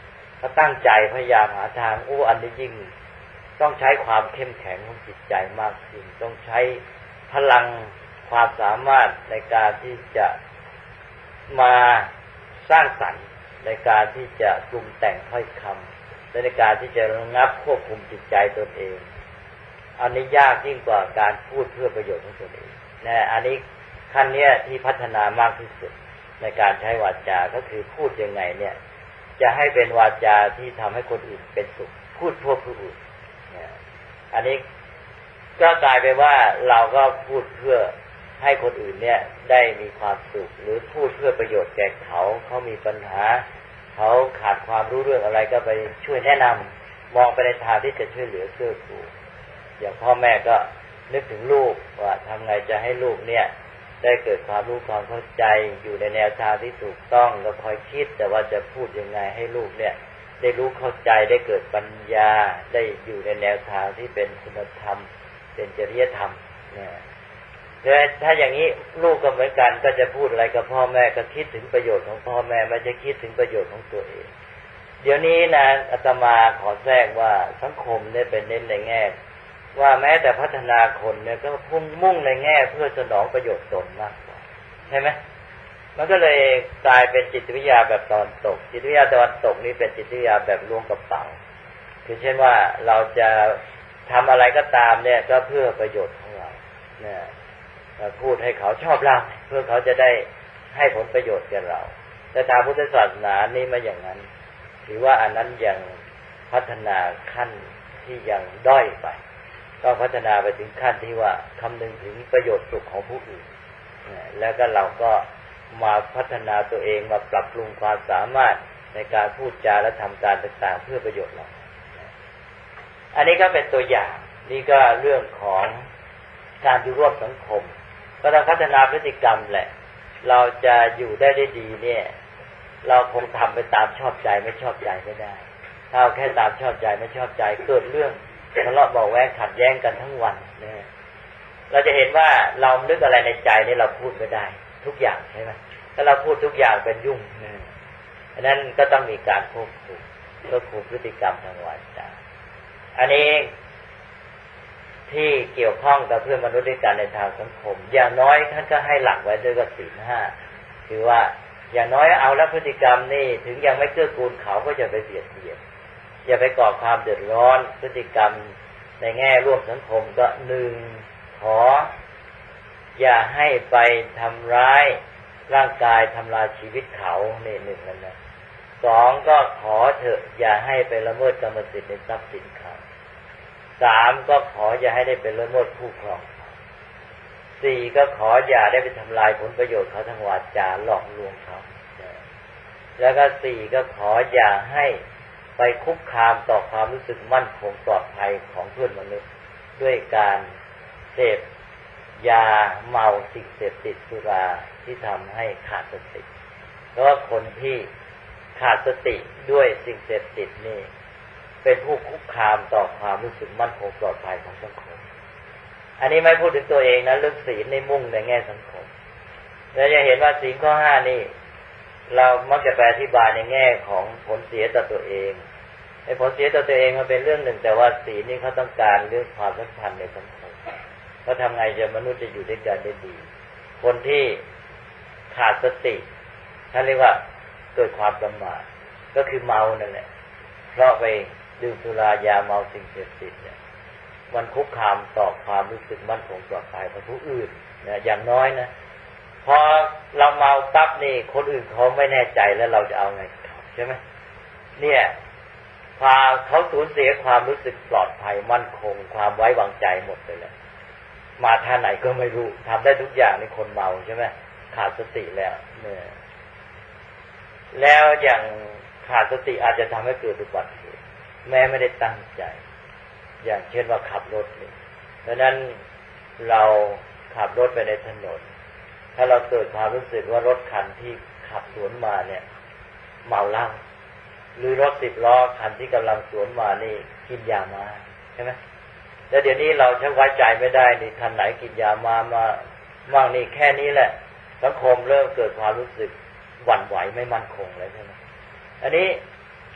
ก็ตั้งใจพยายามหาทางอันนี้ยิ่งต้องใช้ความเข้มแข็งของจิตใจมากขึ้นต้องใช้พลังความสามารถในการที่จะมาสร้างสรรค์ในการที่จะปรุงแต่งถ้อยคำในการที่จะระงับควบคุมจิตใจตนเองอันนี้ยากยิ่งกว่าการพูดเพื่อประโยชน์ของตนเองนะอันนี้ขั้นเนี้ยที่พัฒนามากที่สุดในการใช้วาจาก็คือพูดยังไงเนี่ยจะให้เป็นวาจาที่ทำให้คนอื่นเป็นสุขพูดเพื่อผู้อื่นอันนี้ก็กลายไปว่าเราก็พูดเพื่อให้คนอื่นเนี่ยได้มีความสุขหรือพูดเพื่อประโยชน์แก่เขามีปัญหาเขาขาดความรู้เรื่องอะไรก็ไปช่วยแนะนำมองไปในทางที่จะช่วยเหลือเกื้อกูลอย่างพ่อแม่ก็นึกถึงลูกว่าทำไงจะให้ลูกเนี่ยได้เกิดความรู้ความเข้าใจอยู่ในแนวทางที่ถูกต้องก็คอยคิดแต่ว่าจะพูดยังไงให้ลูกเนี่ยได้รู้เข้าใจได้เกิดปัญญาได้อยู่ในแนวทางที่เป็นคุณธรรมเป็นจริยธรรมเนี่ยถ้าอย่างนี้ลูกก็เหมือนกันก็จะพูดอะไรกับพ่อแม่ก็คิดถึงประโยชน์ของพ่อแม่ไม่จะคิดถึงประโยชน์ของตัวเองเดี๋ยวนี้นะอาตมาขอแทรกว่าสังคมเนี่ยเป็นเน้นในแง่ว่าแม้แต่พัฒนาคนเนี่ยก็มุ่งในแง่เพื่อสนองประโยชน์ตนมากกว่าใช่ไหมมันก็เลยกลายเป็นจิตวิทยาแบบตอนตกจิตวิทยาตอนตกนี่เป็นจิตวิทยาแบบล้วงกระเป๋าคือเช่นว่าเราจะทำอะไรก็ตามเนี่ยก็เพื่อประโยชน์ของเราเนี่ยพูดให้เขาชอบเราเพื่อเขาจะได้ให้ผลประโยชน์แก่เราแต่ทางพุทธศาสนานี่ไม่อย่างนั้นถือว่าอันนั้นยังพัฒนาขั้นที่ยังด้อยไปต้องพัฒนาไปถึงขั้นที่ว่าคำนึงถึงประโยชน์สุขของผู้อื่นแล้วก็เราก็มาพัฒนาตัวเองมาปรับปรุงความสามารถในการพูดจาและทำการต่างๆเพื่อประโยชน์เราอันนี้ก็เป็นตัวอย่างนี่ก็เรื่องของการอยู่ร่วมสังคมก็ต้องพัฒนาพฤติกรรมแหละเราจะอยู่ได้ดีเนี่ยเราคงทำไปตามชอบใจไม่ชอบใจไม่ได้ถ้าแค่ตามชอบใจไม่ชอบใจเกิดเรื่องทะเลาะเบาะแว้งขัดแย้งกันทั้งวันเนี่ยเราจะเห็นว่าเรานึกอะไรในใจนี่เราพูดไม่ได้ทุกอย่างใช่ไหมถ้าเราพูดทุกอย่างเป็นยุ่งอันนั้นก็ต้องมีการควบคุมพฤติกรรมทางวาจาอันนี้ที่เกี่ยวข้องกับเพื่อนมนุษย์ด้วยกันในทางสังคมอย่างน้อยท่านก็ให้หลักไว้ด้วยกับศีลห้าคือว่าอย่างน้อยเอาแล้วพฤติกรรมนี่ถึงยังไม่เกื้อกูลเขาก็จะไปเบียดเบียนอย่าไปก่อความเดือดร้อนพฤติกรรมในแง่ร่วมสังคมก็หนึ่งขออย่าให้ไปทำร้ายร่างกายทำลายชีวิตเขานี่หนึ่งนั่นนะสองก็ขอเถอะอย่าให้ไปละเมิดกรรมสิทธิ์ในทรัพย์สินเขาสามก็ขออย่าให้ได้เป็นละเมิดผู้ครองสี่ก็ขออย่าได้ไปทำลายผลประโยชน์เขาทางวาจาหลอกลวงเขาแล้วก็สี่ก็ขออย่าให้ไปคุกคามต่อความรู้สึกมั่นคงปลอดภัยของเพื่อนมนุษย์ด้วยการเสพยาเมาสิ่งเสพติดสุราที่ทำให้ขาดสติเพราะว่าคนที่ขาดสติด้วยสิ่งเสพติดนี่เป็นผู้คุกคามต่อความรู้สึกมั่นคงปลอดภัยของสังคมอันนี้ไม่พูดถึงตัวเองนะเรื่องศีลในมุ่งในแง่สังคมเราจะเห็นว่าศีลข้อห้านี่เรามักจะไปอธิบายในแง่ของผลเสียต่อตัวเองไอ้ผลเสียต่อตัวเองมันเป็นเรื่องหนึ่งแต่ว่าศีลนี่เขาต้องการเรื่องความสัมพันธ์ในสังคมเขาทำไงจะมนุษย์จะอยู่ด้วยกันได้ดีคนที่ขาดสติท่านเรียกว่าเกิดความประมาทก็คือเมานั่นแหละเพราะไปดื่มสุรายาเมาสิ่งเสพติดเนี่ยมันคุกคามต่อความรู้สึกมั่นคงปลอดภัยของผู้อื่นนะอย่างน้อยนะพอเราเมาปั๊บนี่คนอื่นเขาไม่แน่ใจแล้วเราจะเอาไงใช่ไหมเนี่ยพาเขาสูญเสียความรู้สึกปลอดภัยมั่นคงความไว้วางใจหมดไปเลยมาท่าไหนก็ไม่รู้ทำได้ทุกอย่างในคนเมาใช่ไหมขาดสติแล้วเนี่ยแล้วอย่างขาดสติอาจจะทำให้เกิดอุบัติเหตุแม้ไม่ได้ตั้งใจอย่างเช่นว่าขับรถนี่ดังนั้นเราขับรถไปในถนนถ้าเราเกิดความรู้สึกว่ารถคันที่ขับสวนมาเนี่ยเมาเหล้าหรือรถ10 ล้อคันที่กำลังสวนมานี่กินยามาใช่ไหมแล้วเดี๋ยวนี้เราชักไว้ใจไม่ได้นี่คันไหนกินยามามั่งนี่แค่นี้แหละสังคมเริ่มเกิดความรู้สึกหวั่นไหวไม่มั่นคงเลยใช่ไหมอันนี้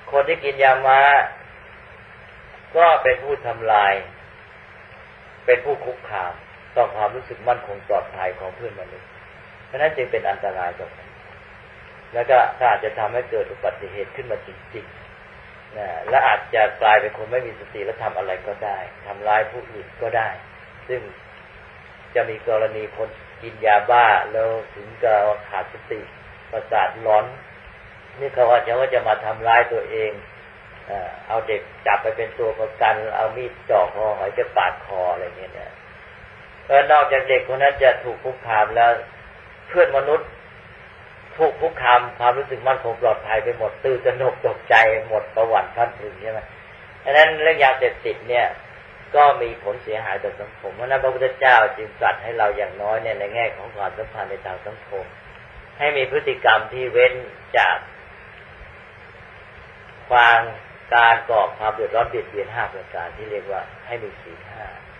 คนที่กินยาม้าก็เป็นผู้ทำลายเป็นผู้คุกคามต่อความรู้สึกมั่นคงปลอดภัยของเพื่อนมนุษย์เพราะนั้นจึงเป็นอันตรายต่อกันแล้วก็ถ้าอาจจะทำให้เกิดอุบัติเหตุขึ้นมาจริงๆนะและอาจจะกลายเป็นคนไม่มีสติและทำอะไรก็ได้ทำร้ายผู้อื่นก็ได้ซึ่งจะมีกรณีคนกินยาบ้าแล้วถึงกับขาดสติประสาทหลอนนี่เขาว่าจะมาทำร้ายตัวเองเอาเด็กจับไปเป็นตัวประกันเอามีดจ่อคอหอยจะปาดคออะไรเงี้ยนะแล้วนอกจากเด็กคนนั้นจะถูกคุกคามแล้วเพื่อนมนุษย์ถูกคุกคามความรู้สึกมั่นคงปลอดภัยไปหมดตื่นตระหนกตกใจหมดประวัติขั้นถึงใช่ไหมดังนั้นเรื่องยาเสพติดเนี่ยก็มีผลเสียหายต่อสังคมเพราะนั้นพระพุทธเจ้าจึงตรัสให้เราอย่างน้อยเนี่ยในแง่ของความสัมพันธ์ในทางสังคมให้มีพฤติกรรมที่เว้นจากความการก่อความเดือดร้อนเบียดเบียน5ประการที่เรียกว่าให้มีศีล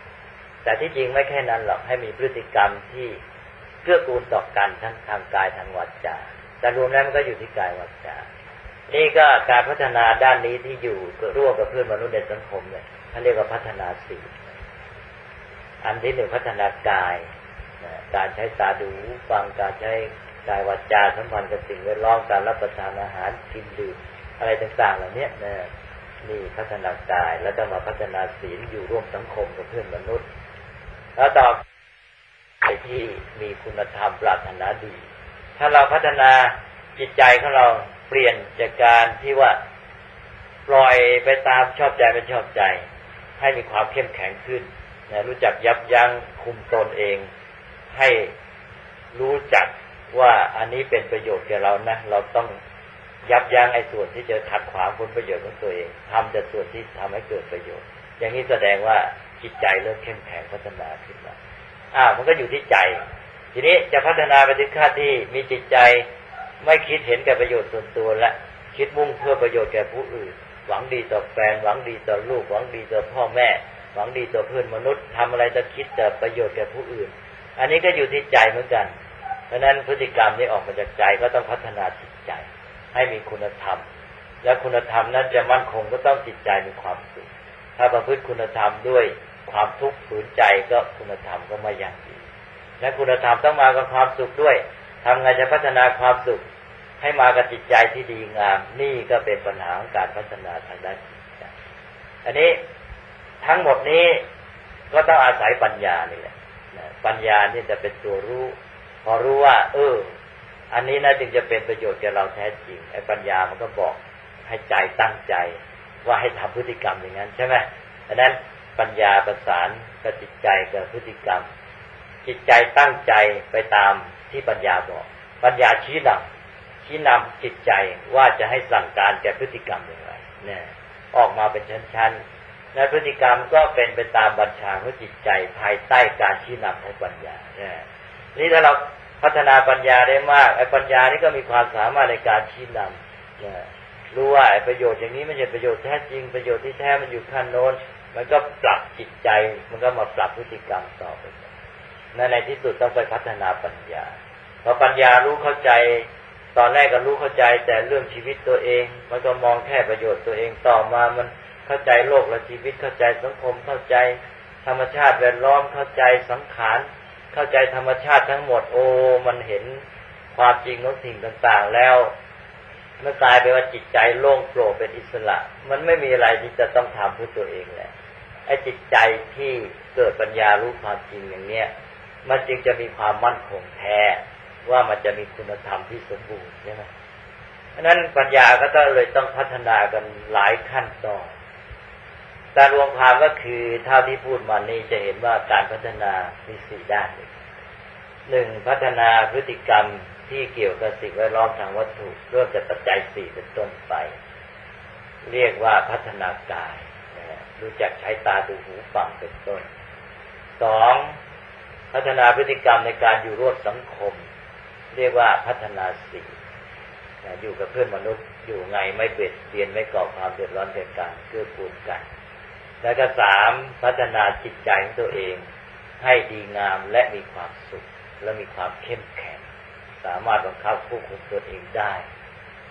5แต่ที่จริงไม่แค่นั้นหรอกให้มีพฤติกรรมที่เกื้อกูลต่อกันทั้งทางกายทางวาจาแต่รวมแล้วมันก็อยู่ที่กายวาจานี่ก็การพัฒนาด้านนี้ที่อยู่ร่วมกับเพื่อนมนุษย์ในสังคมเนี่ยเขาเรียกว่าพัฒนาศีลอันที่1พัฒนากายการใช้ตาดูฟังการใช้กายวาจาสัมพันธ์กับสิ่งแวดล้อมการรับประทานอาหารกินดื่มอะไรต่างๆเหล่านี้นี่พัฒนากายแล้วก็มาพัฒนาศีลอยู่ร่วมสังคมกับเพื่อนมนุษย์แล้วต่อไปที่มีคุณธรรมปรารถนาดีถ้าเราพัฒนาจิตใจของเราเปลี่ยนจากการที่ว่าปล่อยไปตามชอบใจไม่ชอบใจให้มีความเข้มแข็งขึ้นรู้จักยับยั้งคุมตนเองให้รู้จักว่าอันนี้เป็นประโยชน์แก่เรานะเราต้องยับยั้งไอ้ส่วนที่จะขัดขวางผลประโยชน์ของตัวเองทำแต่ส่วนที่ทำให้เกิดประโยชน์อย่างนี้แสดงว่าจิตใจเริ่มเข้มแข็งพัฒนาขึ้นมามันก็อยู่ที่ใจทีนี้จะพัฒนาไปถึงขั้นที่มีจิตใจไม่คิดเห็นแก่ประโยชน์ส่วนตัวและคิดมุ่งเพื่อประโยชน์แก่ผู้อื่นหวังดีต่อแฟนหวังดีต่อลูกหวังดีต่อพ่อแม่หวังดีต่อเพื่อนมนุษย์ทำอะไรจะคิดแต่ประโยชน์แก่ผู้อื่นอันนี้ก็อยู่ที่ใจเหมือนกันเพราะนั้นพฤติกรรมนี้ออกมาจากใจก็ต้องพัฒนาจิตใจให้มีคุณธรรมและคุณธรรมนั้นจะมั่นคงก็ต้องจิตใจมีความสุขถ้าประพฤติคุณธรรมด้วยความทุกข์ฝืนใจก็คุณธรรมก็ไม่ยั่งยืนและคุณธรรมต้องมากับความสุขด้วยทำไงจะพัฒนาความสุขให้มากับจิตใจที่ดีงามนี่ก็เป็นปัญหาของการพัฒนาทางด้านจิตใจอันนี้ทั้งหมดนี้ก็ต้องอาศัยปัญญานี่แหละปัญญานี่จะเป็นตัวรู้พอรู้ว่าอันนี้นะจึงจะเป็นประโยชน์แก่เราแท้จริงไอ้ปัญญามันก็บอกให้ใจตั้งใจว่าให้ทำพฤติกรรมอย่างนั้นใช่ไหมดังนั้นปัญญาประสานกับจิตใจกับพฤติกรรมจิตใจตั้งใจไปตามที่ปัญญาบอกปัญญาชี้นำจิตใจว่าจะให้สั่งการแก่พฤติกรรมอย่างไรเนี่ยออกมาเป็นชั้นๆและพฤติกรรมก็เป็นไปตามบัญชาของจิตใจภายใต้การชี้นำของปัญญาเนี่ยนี่ถ้าเราพัฒนาปัญญาได้มากไอ้ปัญญานี่ก็มีความสามารถในการชี้นำรู้ว่าไอ้ประโยชน์อย่างนี้ไม่ใช่ประโยชน์แท้จริงประโยชน์ที่แท้มันอยู่ขั้นโน้นมันก็ปรับจิตใจมันก็มาปรับพฤติกรรมต่อไปในที่สุดต้องไปพัฒนาปัญญาพอปัญญารู้เข้าใจตอนแรกก็รู้เข้าใจแต่เรื่องชีวิตตัวเองมันก็มองแค่ประโยชน์ตัวเองต่อมามันเข้าใจโลกและชีวิตเข้าใจสังคมเข้าใจธรรมชาติแวดล้อมเข้าใจสังขารเข้าใจธรรมชาติทั้งหมดมันเห็นความจริงของสิ่งต่างๆแล้วเมื่อกลายไปว่าจิตใจโล่งโปร่งเป็นอิสระมันไม่มีอะไรที่จะต้องทำเพื่อตัวเองแหละไอ้จิตใจที่เกิดปัญญารู้ความจริงอย่างเนี้ยมันจึงจะมีความมั่นคงแท้ว่ามันจะมีคุณธรรมที่สมบูรณ์ใช่ไหมเพราะนั้นปัญญาก็ต้องพัฒนากันหลายขั้นตอนแต่รวมความก็คือเท่าที่พูดมานี้จะเห็นว่าการพัฒนามี4ด้าน1พัฒนาพฤติกรรมที่เกี่ยวกับสิ่งแวดล้อมทางวัตถุเริ่มจากปัจจัย4เป็นต้นไปเรียกว่าพัฒนากายรู้จักใช้ตาดูหูฟังเป็นต้น2พัฒนาพฤติกรรมในการอยู่ร่วมสังคมเรียกว่าพัฒนาศีลอยู่กับเพื่อนมนุษย์อยู่ไงไม่เบียดเบียนไม่ก่อความเดือดร้อนแก่กันเกื้อกูลกันแล้วก็3พัฒนาจิตใจของตัวเองให้ดีงามและมีความสุขและมีความเข้มแข็งสามารถบังคับควบคุมตัวเองได้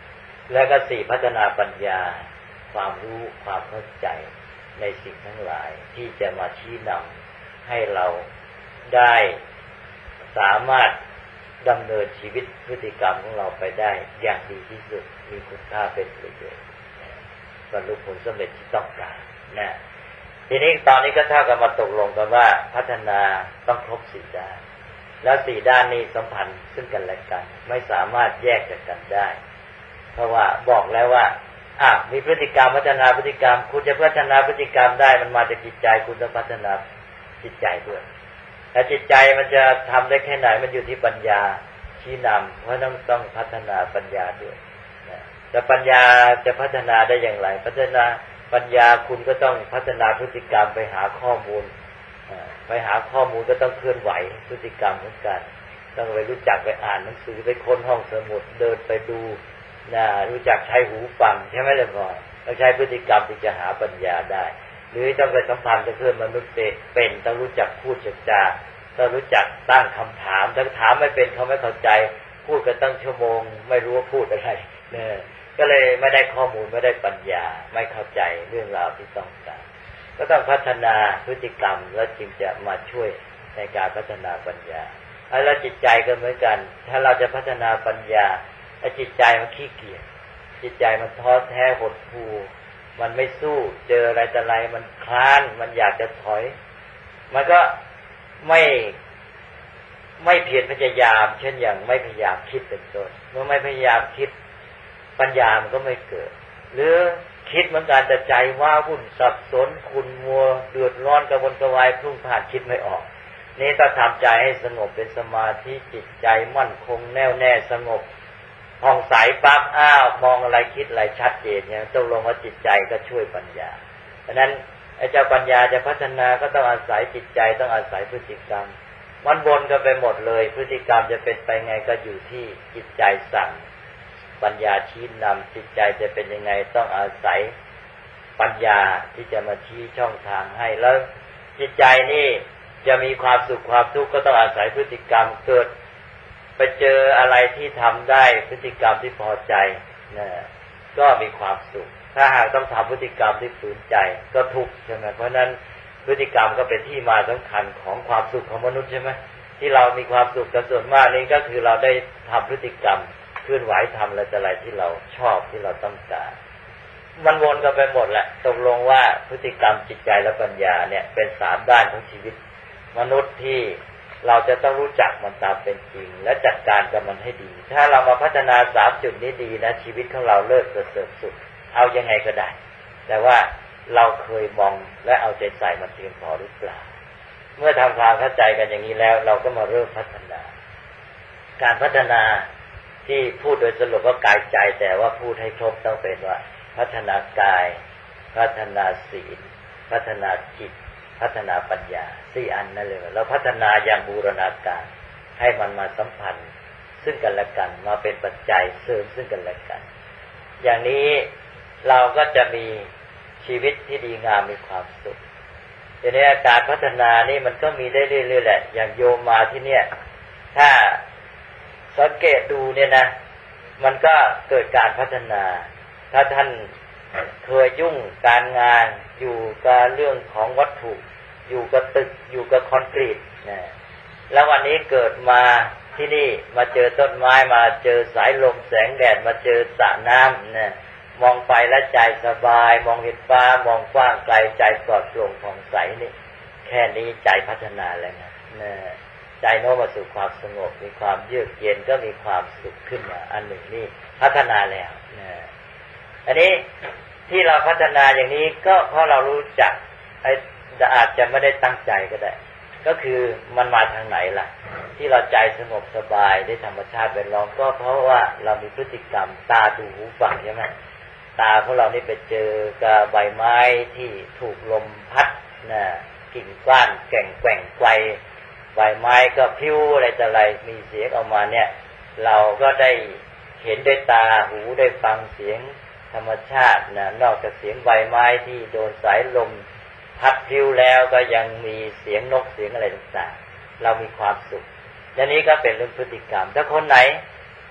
แล้วก็4พัฒนาปัญญาความรู้ความเข้าใจในสิ่งทั้งหลายที่จะมาชี้นำให้เราได้สามารถดำเนินชีวิตพฤติกรรมของเราไปได้อย่างดีที่สุดมีคุณค่าเป็นประโยชน์บรรลุผลสำเร็จที่ต้องการนะทีนี้ตอนนี้ก็เท่ากับมาตกลงกันว่าพัฒนาต้องครบ4ด้านแล้ว4ด้านนี้สัมพันธ์ซึ่งกันและกันไม่สามารถแยกจากกันได้เพราะว่าบอกแล้วว่ามีพฤติกรรมพัฒนาพฤติกรรมคุณจะพัฒนาพฤติกรรมได้มันมาจากจิตใจคุณต้องพัฒนาจิตใจด้วยแต่จิตใจมันจะทำได้แค่ไหนมันอยู่ที่ปัญญาชี้นำเพราะต้องพัฒนาปัญญาด้วยแต่ปัญญาจะพัฒนาได้อย่างไรพัฒนาปัญญาคุณก็ต้องพัฒนาพฤติกรรมไปหาข้อมูลก็ต้องเคลื่อนไหวพฤติกรรมเหมือนกันต้องไปรู้จักไปอ่านหนังสือไปค้นห้องสมุดเดินไปดูรู้จักใช้หูฟังใช่ไหมล่ะพ่อต้องใช้พฤติกรรมที่จะหาปัญญาได้หรือต้องไปสัมพันธ์กับเพื่อนมนุษย์เป็นต้องรู้จักพูดจาต้องรู้จักตั้งคำถามถ้าถามไม่เป็นเขาไม่เข้าใจพูดกันตั้งชั่วโมงไม่รู้ว่าพูดอะไรเนี่ยก็เลยไม่ได้ข้อมูลไม่ได้ปัญญาไม่เข้าใจเรื่องราวที่ต้องการก็ต้องพัฒนาพฤติกรรมแล้วจึงจะมาช่วยในการพัฒนาปัญญาแล้วจิตใจก็เหมือนกันถ้าเราจะพัฒนาปัญญาจิตใจมันขี้เกียจจิตใจมันท้อแท้หดหู่มันไม่สู้เจออะไรแต่ไรมันคลานมันอยากจะถอยมันก็ไม่เพียรพยายามเช่นอย่างไม่พยายามคิดเป็นต้นเมื่อไม่พยายามคิดปัญญามันก็ไม่เกิดหรือคิดเหมือนกันแต่ใจว้าวุ่นสับสนขุ่นมัวเดือดร้อนกระวนกระวายพลุ่งพล่านคิดไม่ออกนี่ต้องทำใจให้สงบเป็นสมาธิจิตใจมั่นคงแน่วแน่สงบผ่องใสปั๊บมองอะไรคิดอะไรชัดเจนเนี่ยตกลงว่าจิตใจก็ช่วยปัญญาเพราะนั้นไอ้เจ้าปัญญาจะพัฒนาก็ต้องอาศัยจิตใจต้องอาศัยพฤติกรรมมันวนกันไปหมดเลยพฤติกรรมจะเป็นไปไงก็อยู่ที่จิตใจสั่งปัญญาชี้นำจิตใจจะเป็นยังไงต้องอาศัยปัญญาที่จะมาชี้ช่องทางให้แล้วจิตใจนี่จะมีความสุขความทุกข์ก็ต้องอาศัยพฤติกรรมเกิดไปเจออะไรที่ทำได้พฤติกรรมที่พอใจก็มีความสุขถ้าหากต้องทำพฤติกรรมที่ฝืนใจก็ทุกข์ใช่ไหมเพราะนั้นพฤติกรรมก็เป็นที่มาสำคัญของความสุขของมนุษย์ใช่ไหมที่เรามีความสุขกันส่วนมากนี่ก็คือเราได้ทำพฤติกรรมเคลื่อนไหวทำอะไรที่เราชอบที่เราต้องการมันวนกันไปหมดแหละตกลงว่าพฤติกรรมจิตใจและปัญญาเนี่ยเป็น3ด้านของชีวิตมนุษย์ที่เราจะต้องรู้จักมันตามเป็นจริงและจัดการกับมันให้ดีถ้าเรามาพัฒนา3จุดนี้ดีนะชีวิตของเราเลิศประเสริฐสุดเอายังไงก็ได้แต่ว่าเราเคยมองและเอาใจใส่มันเพียงพอหรือเปล่าเมื่อทำความเข้าใจกันอย่างนี้แล้วเราก็มาเริ่มพัฒนาการพัฒนาที่พูดโดยสรุปว่ากายใจแต่ว่าพูดให้ครบต้องเป็นว่าพัฒนากายพัฒนาศีลพัฒนาจิตพัฒนาปัญญา4อันนั่นเลยเราพัฒนาอย่างบูรณาการให้มันมาสัมพันธ์ซึ่งกันและกันมาเป็นปัจจัยเสริมซึ่งกันและกันอย่างนี้เราก็จะมีชีวิตที่ดีงามมีความสุขทีนี้การพัฒนานี่มันก็มีได้เรื่อยๆแหละอย่างโยมมาที่เนี่ยถ้าสังเกตดูเนี่ยนะมันก็เกิดการพัฒนาถ้าท่านเคยยุ่งการงานอยู่กับเรื่องของวัตถุอยู่กับตึกอยู่กับคอนกรีตนะแล้ววันนี้เกิดมาที่นี่มาเจอต้นไม้มาเจอสายลมแสงแดดมาเจอสระน้ำนะมองไปแล้วใจสบายมองเห็นฟ้ามองฟ้าไกลใจปลอดโปร่งผ่องใสนี่แค่นี้ใจพัฒนาแล้วนะใจโน้มมาสู่ความสงบมีความเยือกเย็นก็มีความสุขขึ้นมาอันหนึ่งนี่พัฒนาแล้วอันนี้ที่เราพัฒนาอย่างนี้ก็เพราะเรารู้จักอาจจะไม่ได้ตั้งใจก็ได้ก็คือมันมาทางไหนล่ะที่เราใจสงบสบายได้ธรรมชาติเป็นรองก็เพราะว่าเรามีพฤติกรรมตาดูหูฟังใช่ไหมตาของเรานี่ไปเจอกับใบไม้ที่ถูกลมพัดกิ่งก้านแก่งแกว่งไกวใบไม้ก็พลิ้วอะไรแต่อะไรมีเสียงออกมาเนี่ยเราก็ได้เห็นด้วยตาหูได้ฟังเสียงธรรมชาตินอกจากเสียงใบไม้ที่โดนสายลมพัดพลิ้วแล้วก็ยังมีเสียงนกเสียงอะไรต่างๆเรามีความสุขอย่างนี้ก็เป็นเรื่องพฤติกรรมถ้าคนไหน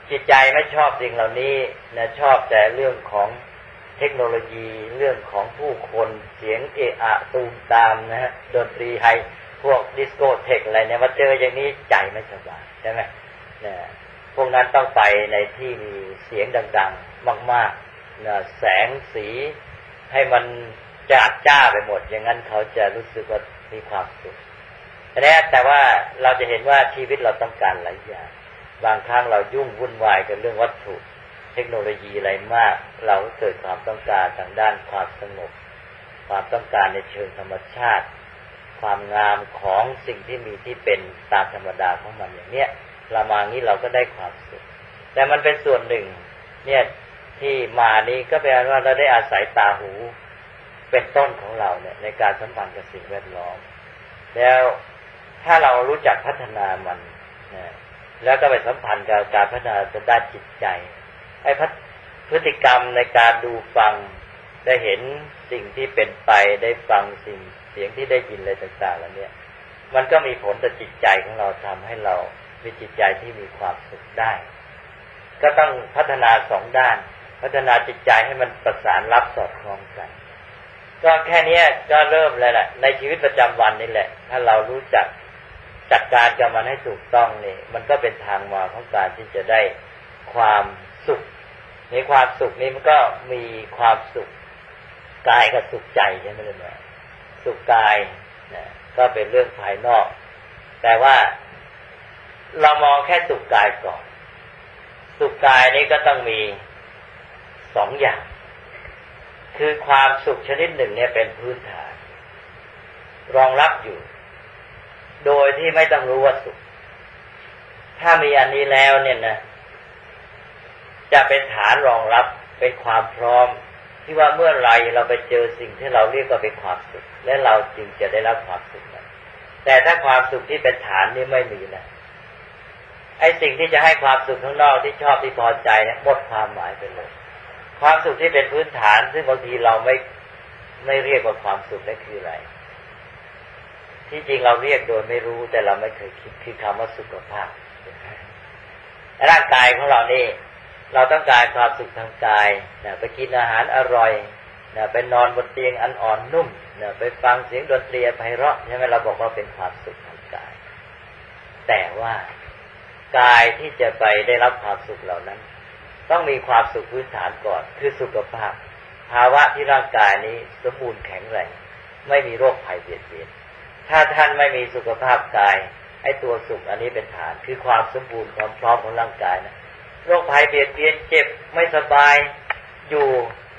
จิตใจไม่ชอบสิ่งเหล่านี้นะชอบแต่เรื่องของเทคโนโลยีเรื่องของผู้คนเสียงเอะอะตูมตามนะฮะดนตรีไฮพวกดิสโก้เทคอะไรเนี่ยมาเจออย่างนี้ใจไม่สบายใช่ไหมเนี่ยพวกนั้นต้องไปในที่มีเสียงดังๆมากๆนะแสงสีให้มันจ้าจ้าไปหมดอย่างนั้นเขาจะรู้สึกว่ามีความสุขแต่ว่าเราจะเห็นว่าชีวิตเราต้องการหลายอย่างบางครั้งเรายุ่งวุ่นวายกับเรื่องวัตถุเทคโนโลยีอะไรมากเราเกิดความต้องการทางด้านความสงบความต้องการในเชิงธรรมชาติความงามของสิ่งที่มีที่เป็นตามธรรมดาของมันอย่างเนี้ยเรามางี้เราก็ได้ความสุขแต่มันเป็นส่วนหนึ่งเนี่ยที่มานี้ก็แปลว่าเราได้อาศัยตาหูเป็นต้นของเราเนี่ยในการสัมพันธ์กับสิ่งแวดล้อมแล้วถ้าเรารู้จักพัฒนามันนะแล้วก็ไปสัมพันธ์กับการพัฒนาด้านจิตใจไอ้พฤติกรรมในการดูฟังได้เห็นสิ่งที่เป็นไปได้ฟังสิ่งเสียงที่ได้ยินอะไรต่างๆแล้วเนี่ยมันก็มีผลต่อจิตใจของเราทำให้เรามีจิตใจที่มีความสุขได้ก็ต้องพัฒนาสองด้านพัฒนาจิตใจให้มันประสานรับสอดคล้องกันก็แค่นี้ก็เริ่มแล้วแหละในชีวิตประจำวันนี่แหละถ้าเรารู้จักจัดการกับมันให้ถูกต้องนี่มันก็เป็นทางมาของการที่จะได้ความสุขในความสุขนี้มันก็มีความสุขกายกับสุขใจใช่ไหมล่ะสุขกายนะก็เป็นเรื่องภายนอกแต่ว่าเรามองแค่สุขกายก่อนสุขกายนี้ก็ต้องมีสองอย่างคือความสุขชนิดหนึ่งเนี่ยเป็นพื้นฐานรองรับอยู่โดยที่ไม่ต้องรู้ว่าสุขถ้ามีอันนี้แล้วเนี่ยนะจะเป็นฐานรองรับเป็นความพร้อมที่ว่าเมื่อไรเราไปเจอสิ่งที่เราเรียกว่าเป็นความสุขและเราจึงจะได้รับความสุขนั้นแต่ถ้าความสุขที่เป็นฐานนี่ไม่มีนะไอ้สิ่งที่จะให้ความสุขข้างนอกที่ชอบที่พอใจเนี่ยหมดความหมายไปเลยความสุขที่เป็นพื้นฐานซึ่งบางทีเราไม่เรียกว่าความสุขนั่นคืออะไรที่จริงเราเรียกโดยไม่รู้แต่เราไม่เคยคิดคือคำว่าสุขภาพร่างกายของเรานี่เราต้องการความสุขทางกายไปกินอาหารอร่อยไปนอนบนเตียงอันอ่อนนุ่มไปฟังเสียงดนตรีไพเราะใช่ไหมเราบอกว่าเป็นความสุขทางกายแต่ว่ากายที่จะไปได้รับความสุขเหล่านั้นต้องมีความสุขพื้นฐานก่อนคือสุขภาพภาวะที่ร่างกายนี้สมบูรณ์แข็งแรงไม่มีโรคภัยเบียดเบียนถ้าท่านไม่มีสุขภาพกายไอ้ตัวสุขอันนี้เป็นฐานคือความสมบูรณ์ความพร้อมของร่างกายนะโรคภัยเบียดเบียนเจ็บไม่สบายอยู่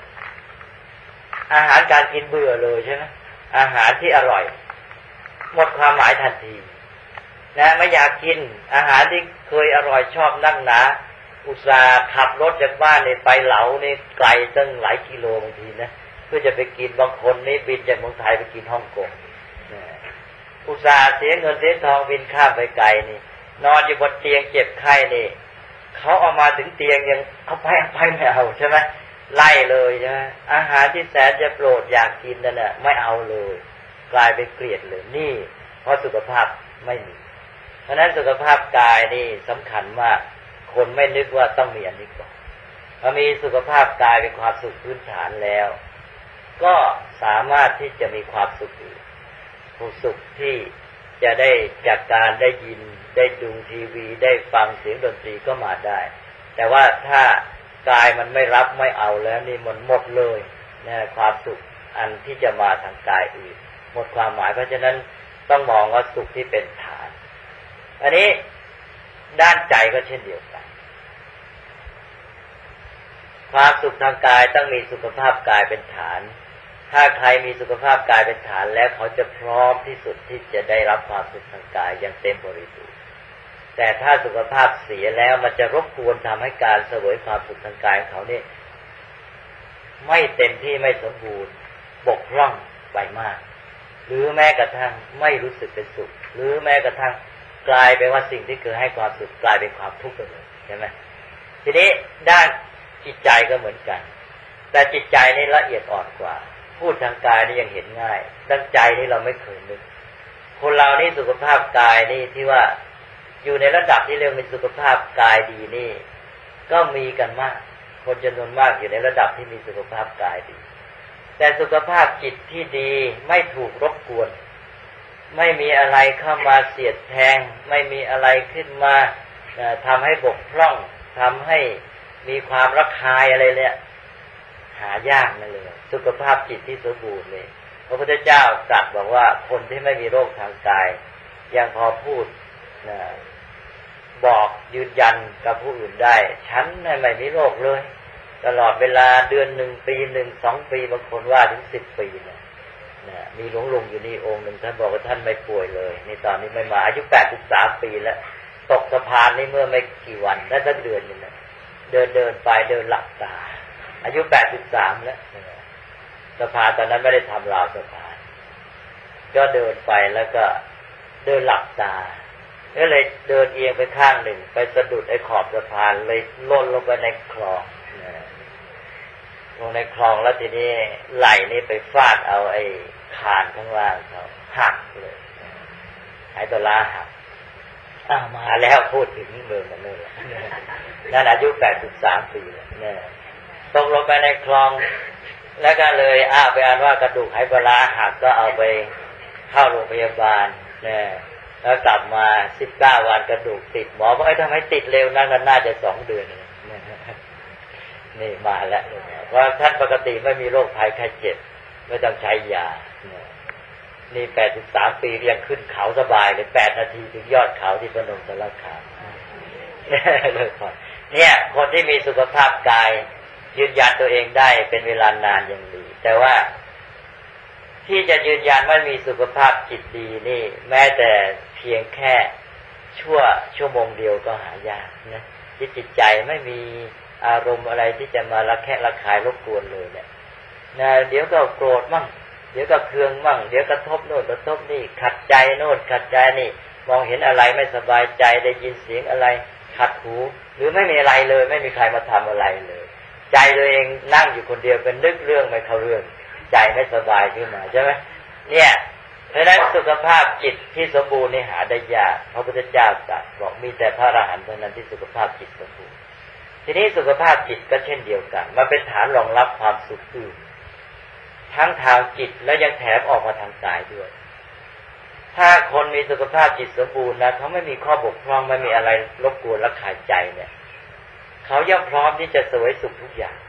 อาหารการกินเบื่อเลยใช่ไหมอาหารที่อร่อยหมดความหมายทันทีนะไม่อยากกินอาหารที่เคยอร่อยชอบนั่งหนาอุตส่าห์ขับรถจากบ้านนี่ไปเหลานี่ไกลตั้งหลายกิโลบางทีนะเพื่อจะไปกินบางคนนี่บินจากเมืองไทยไปกินฮ่องกงอุตส่าห์เสียเงินเสียทองบินข้ามไปไกลนี่นอนอยู่บนเตียงเจ็บไข้นี่เขาเอามาถึงเตียงยังเอาไปไม่เอาใช่ไหมไล่เลยใช่ไหมอาหารที่แสนจะโปรดอยากกินนั่นน่ะไม่เอาเลยกลายเป็นเกลียดเลยนี่เพราะสุขภาพไม่มีเพราะฉะนั้นสุขภาพกายนี่สำคัญมากคนไม่นึกว่าต้องมีอันนี้ก่อนพอมีสุขภาพกายเป็นความสุขพื้นฐานแล้วก็สามารถที่จะมีความสุขอื่นสุขที่จะได้จากการได้ยินได้ดูทีวีได้ฟังเสียงดนตรีก็มาได้แต่ว่าถ้ากายมันไม่รับไม่เอาแล้วนี่มันหมดเลยนะความสุขอันที่จะมาทางกายอื่นหมดความหมายเพราะฉะนั้นต้องมองว่าสุขที่เป็นฐานอันนี้ด้านใจก็เช่นเดียวกันความสุขทางกายต้องมีสุขภาพกายเป็นฐานถ้าใครมีสุขภาพกายเป็นฐานแล้วเขาจะพร้อมที่สุดที่จะได้รับความสุขทางกายอย่างเต็มบริบูรณ์แต่ถ้าสุขภาพเสียแล้วมันจะรบกวนทำให้การเสวยความสุขทางกายของเขาเนี่ยไม่เต็มที่ไม่สมบูรณ์บกพร่องไปมากหรือแม้กระทั่งไม่รู้สึกเป็นสุขหรือแม้กระทั่งกลายเป็นว่าสิ่งที่เคยให้ความสุขกลายเป็นความทุกข์ไปเลยใช่ไหมทีนี้ด้านจิตใจก็เหมือนกันแต่จิตใจนี่ละเอียดอ่อนกว่าพูดทางกายนี่ยังเห็นง่ายด้านใจนี่เราไม่เคยนึกคนเรานี่สุขภาพกายนี่ที่ว่าอยู่ในระดับที่เรียกเป็นสุขภาพกายดีนี่ก็มีกันมากคนจำนวนมากอยู่ในระดับที่มีสุขภาพกายดีแต่สุขภาพจิตที่ดีไม่ถูกรบกวนไม่มีอะไรเข้ามาเสียดแทงไม่มีอะไรขึ้นมาทำให้บกพร่องทำให้มีความระคายอะไรเนี่ยหายากนั่นเลยสุขภาพจิตที่สมบูรณ์เลยพระพุทธเจ้าตรัสบอกว่าคนที่ไม่มีโรคทางกายยังพอพูดบอกยืนยันกับผู้อื่นได้ฉันไม่มีโรคเลยตลอดเวลาเดือนหนึ่งปีหนึ่ง2 ปีบางคนว่าถึง10 ปีเนี่ยมีหลวงลุงอยู่นี่องค์หนึ่งท่านบอกว่าท่านไม่ป่วยเลยนี่ตอนนี้ไม่มาอายุ83 ปีแล้วตกสะพานนี่เมื่อไม่กี่วันได้สักเดือนนึงนะเดินไปเดินหลับตาอายุ83แล้วสะพานตอนนั้นไม่ได้ทำราวสะพานก็เดินไปแล้วก็เดินหลับตาก็เลยเดินเอียงไปข้างหนึ่งไปสะดุดไอ้ขอบสะพานเลยล่นลงไปในคลองลงในคลองแล้วทีนี้ไหล่นี่ไปฟาดเอาไอ้คานข้างล่างเขาหักเลยหายตัวลาหักมาแล้วพูดถึงเมืองมันนู่นนั่นอายุ83 ปีเนี่ยตกลงไปในคลองแล้วก็เลยไปอ่านว่ากระดูกหายปลาหักก็เอาไปเข้าโรงพยาบาลเนี่ยแล้วกลับมา19 วันกระดูกติดหมอบอกทำไมติดเร็วนั่นน่าจะ2 เดือนนี่มาแล้วเพราะท่านปกติไม่มีโรคภัยไข้เจ็บไม่ต้องใช้ยานี่83 ปียังขึ้นเขาสบายเลย8 นาทีถึงยอดเขาที่พนมสารคามเนี่ยคนที่มีสุขภาพกายยืนยันตัวเองได้เป็นเวลานานอย่างดีแต่ว่าที่จะยืนยันว่ามีสุขภาพจิตดีนี่แม้แต่เพียงแค่ชั่วโมงเดียวก็หายากนะที่จิตใจไม่มีอารมณ์อะไรที่จะมาระแคะระคายรบกวนเลยเนี่ยเดี๋ยวก็โกรธมั่งเดี๋ยวก็เคืองมั่งเดี๋ยวกระทบโน่นกระทบนี่ขัดใจโน่นขัดใจนี่มองเห็นอะไรไม่สบายใจได้ยินเสียงอะไรขัดหูหรือไม่มีอะไรเลยไม่มีใครมาทำอะไรเลยใจตัวเองนั่งอยู่คนเดียวเป็นนึกเรื่องไม่เข้าเรื่องใจไม่สบายขึ้นมาใช่ไหมเนี่ยเพราะฉะนั้นสุขภาพจิตที่สมบูรณ์นี่หาได้ยากพระพุทธเจ้าตรัสบอกมีแต่พระอรหันต์เท่านั้นที่สุขภาพจิตสมบูรณ์ทีนี้สุขภาพจิตก็เช่นเดียวกันมาเป็นฐานรองรับความสุขอื่นทั้งทางจิตแล้วยังแถมออกมาทางกายด้วยถ้าคนมีสุขภาพจิตสมบูรณ์นะเขาไม่มีข้อบกพร่องไม่มีอะไรรบกวนและขัดใจเนี่ยเขาย่อมพร้อมที่จะเสวยสุขทุกอย่าง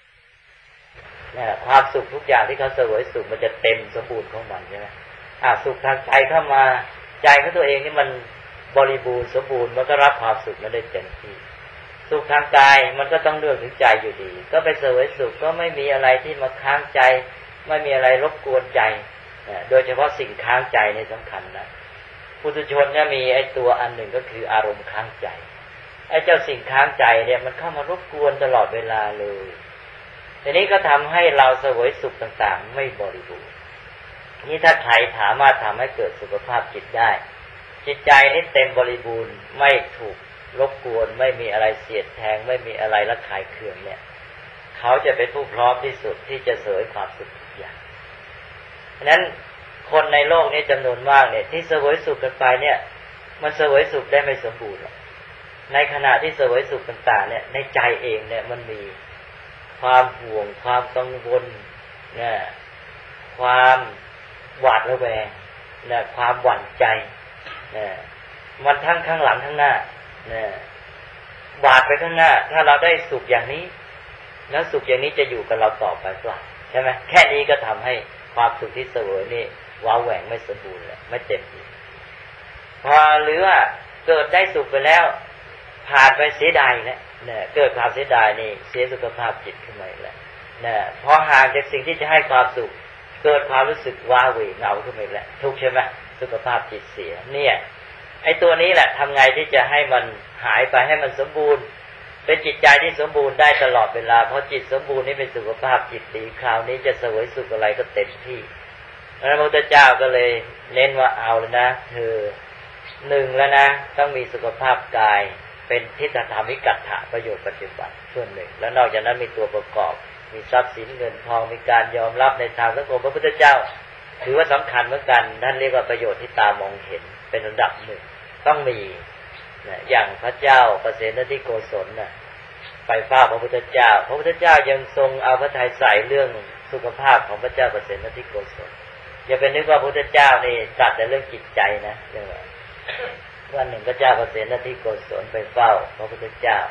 ความสุขทุกอย่างที่เขาเสวยสุขมันจะเต็มสมบูรณ์ของมันใช่ไหมสุขทางใจเข้ามาใจของตัวเองนี่มันบริบูรณ์สมบูรณ์มันก็รับความสุขนั้นได้เต็มที่สุขทางกายมันก็ต้องเลือกถึงใจอยู่ดีก็ไปเสวยสุขก็ไม่มีอะไรที่มาค้างใจไม่มีอะไรรบกวนใจโดยเฉพาะสิ่งค้างใจในสำคัญนะปุถุชนเนี่ยมีไอ้ตัวอันหนึ่งก็คืออารมณ์ค้างใจไอ้เจ้าสิ่งค้างใจเนี่ยมันเข้ามารบกวนตลอดเวลาเลยทีนี้ก็ทำให้เราเสวยสุขต่างๆไม่บริบูรณ์นี่ถ้าใครสามารถทำให้เกิดสุขภาพจิตได้จิตใจนี่เต็มบริบูรณ์ไม่ถูกรบกวนไม่มีอะไรเสียดแทงไม่มีอะไรระคายเคืองเนี่ยเขาจะเป็นผู้พร้อมที่สุดที่จะเสวยความสุขทุกอย่างฉะนั้นคนในโลกนี้จำนวนมากเนี่ยที่เสวยสุขกันไปเนี่ยมันเสวยสุขได้ไม่สมบูรณ์ในขณะที่เสวยสุขต่างๆเนี่ยในใจเองเนี่ยมันมีความห่วงความกังวลเนี่ยความหวาดระแวงเนี่ยความหวั่นใจเนี่ยมันทั้งข้างหลังข้างหน้าเนี่ยหวาดไปข้างหน้าถ้าเราได้สุขอย่างนี้แล้วสุขอย่างนี้จะอยู่กับเราต่อไปเปล่าใช่ไหมแค่นี้ก็ทำให้ความสุขที่เสวยนี่ว้าแหว่งไม่สมบูรณ์เลยไม่เต็มที่พอหรือว่าเกิดได้สุขไปแล้วผ่านไปเสียดายแล้วเนี่ยเกิดความเสียดายนี่เสียสุขภาพจิตขึ้นมาแล้วเนี่ยพอห่างจากสิ่งที่จะให้ความสุขเกิดความรู้สึกว้าเหวเหงาขึ้นมาแล้วทุกข์ใช่ไหมสุขภาพจิตเสียเนี่ยไอ้ตัวนี้แหละทำไงที่จะให้มันหายไปให้มันสมบูรณ์เป็นจิตใจที่สมบูรณ์ได้ตลอดเวลาเพราะจิตสมบูรณ์นี่เป็นสุขภาพจิตดีคราวนี้จะเสวยสุขอะไรก็เต็มที่พระพุทธเจ้าก็เลยเน้นว่าเอาแล้วนะเธอหนึ่งแล้วนะต้องมีสุขภาพกายเป็นทิฏฐธรรมิกัตถะประโยชน์ปฏิบัติส่วนหนึ่งแล้วนอกจากนั้นมีตัวประกอบมีทรัพย์สินเงินทองมีการยอมรับในทางสังคมพระพุทธเจ้าถือว่าสำคัญเหมือนกันท่านเรียกว่าประโยชน์ที่ตามองเห็นเป็นระดับหนึ่งต้องมีอย่างพระเจ้าประเสนทิโกศลไปเฝ้าพระพุทธเจ้าพระพุทธเจ้ายังทรงเอาพระทัยใส่เรื่องสุขภาพของพระเจ้าประเสนทิโกศลอย่าเป็นนึกว่าพระพุทธเจ้านี่ตรัสแต่เรื่องจิตใจนะเรื่องวันหนึ่งพระเจ้าประเสนทิโกศลไปเฝ้าพระพุทธเจ้า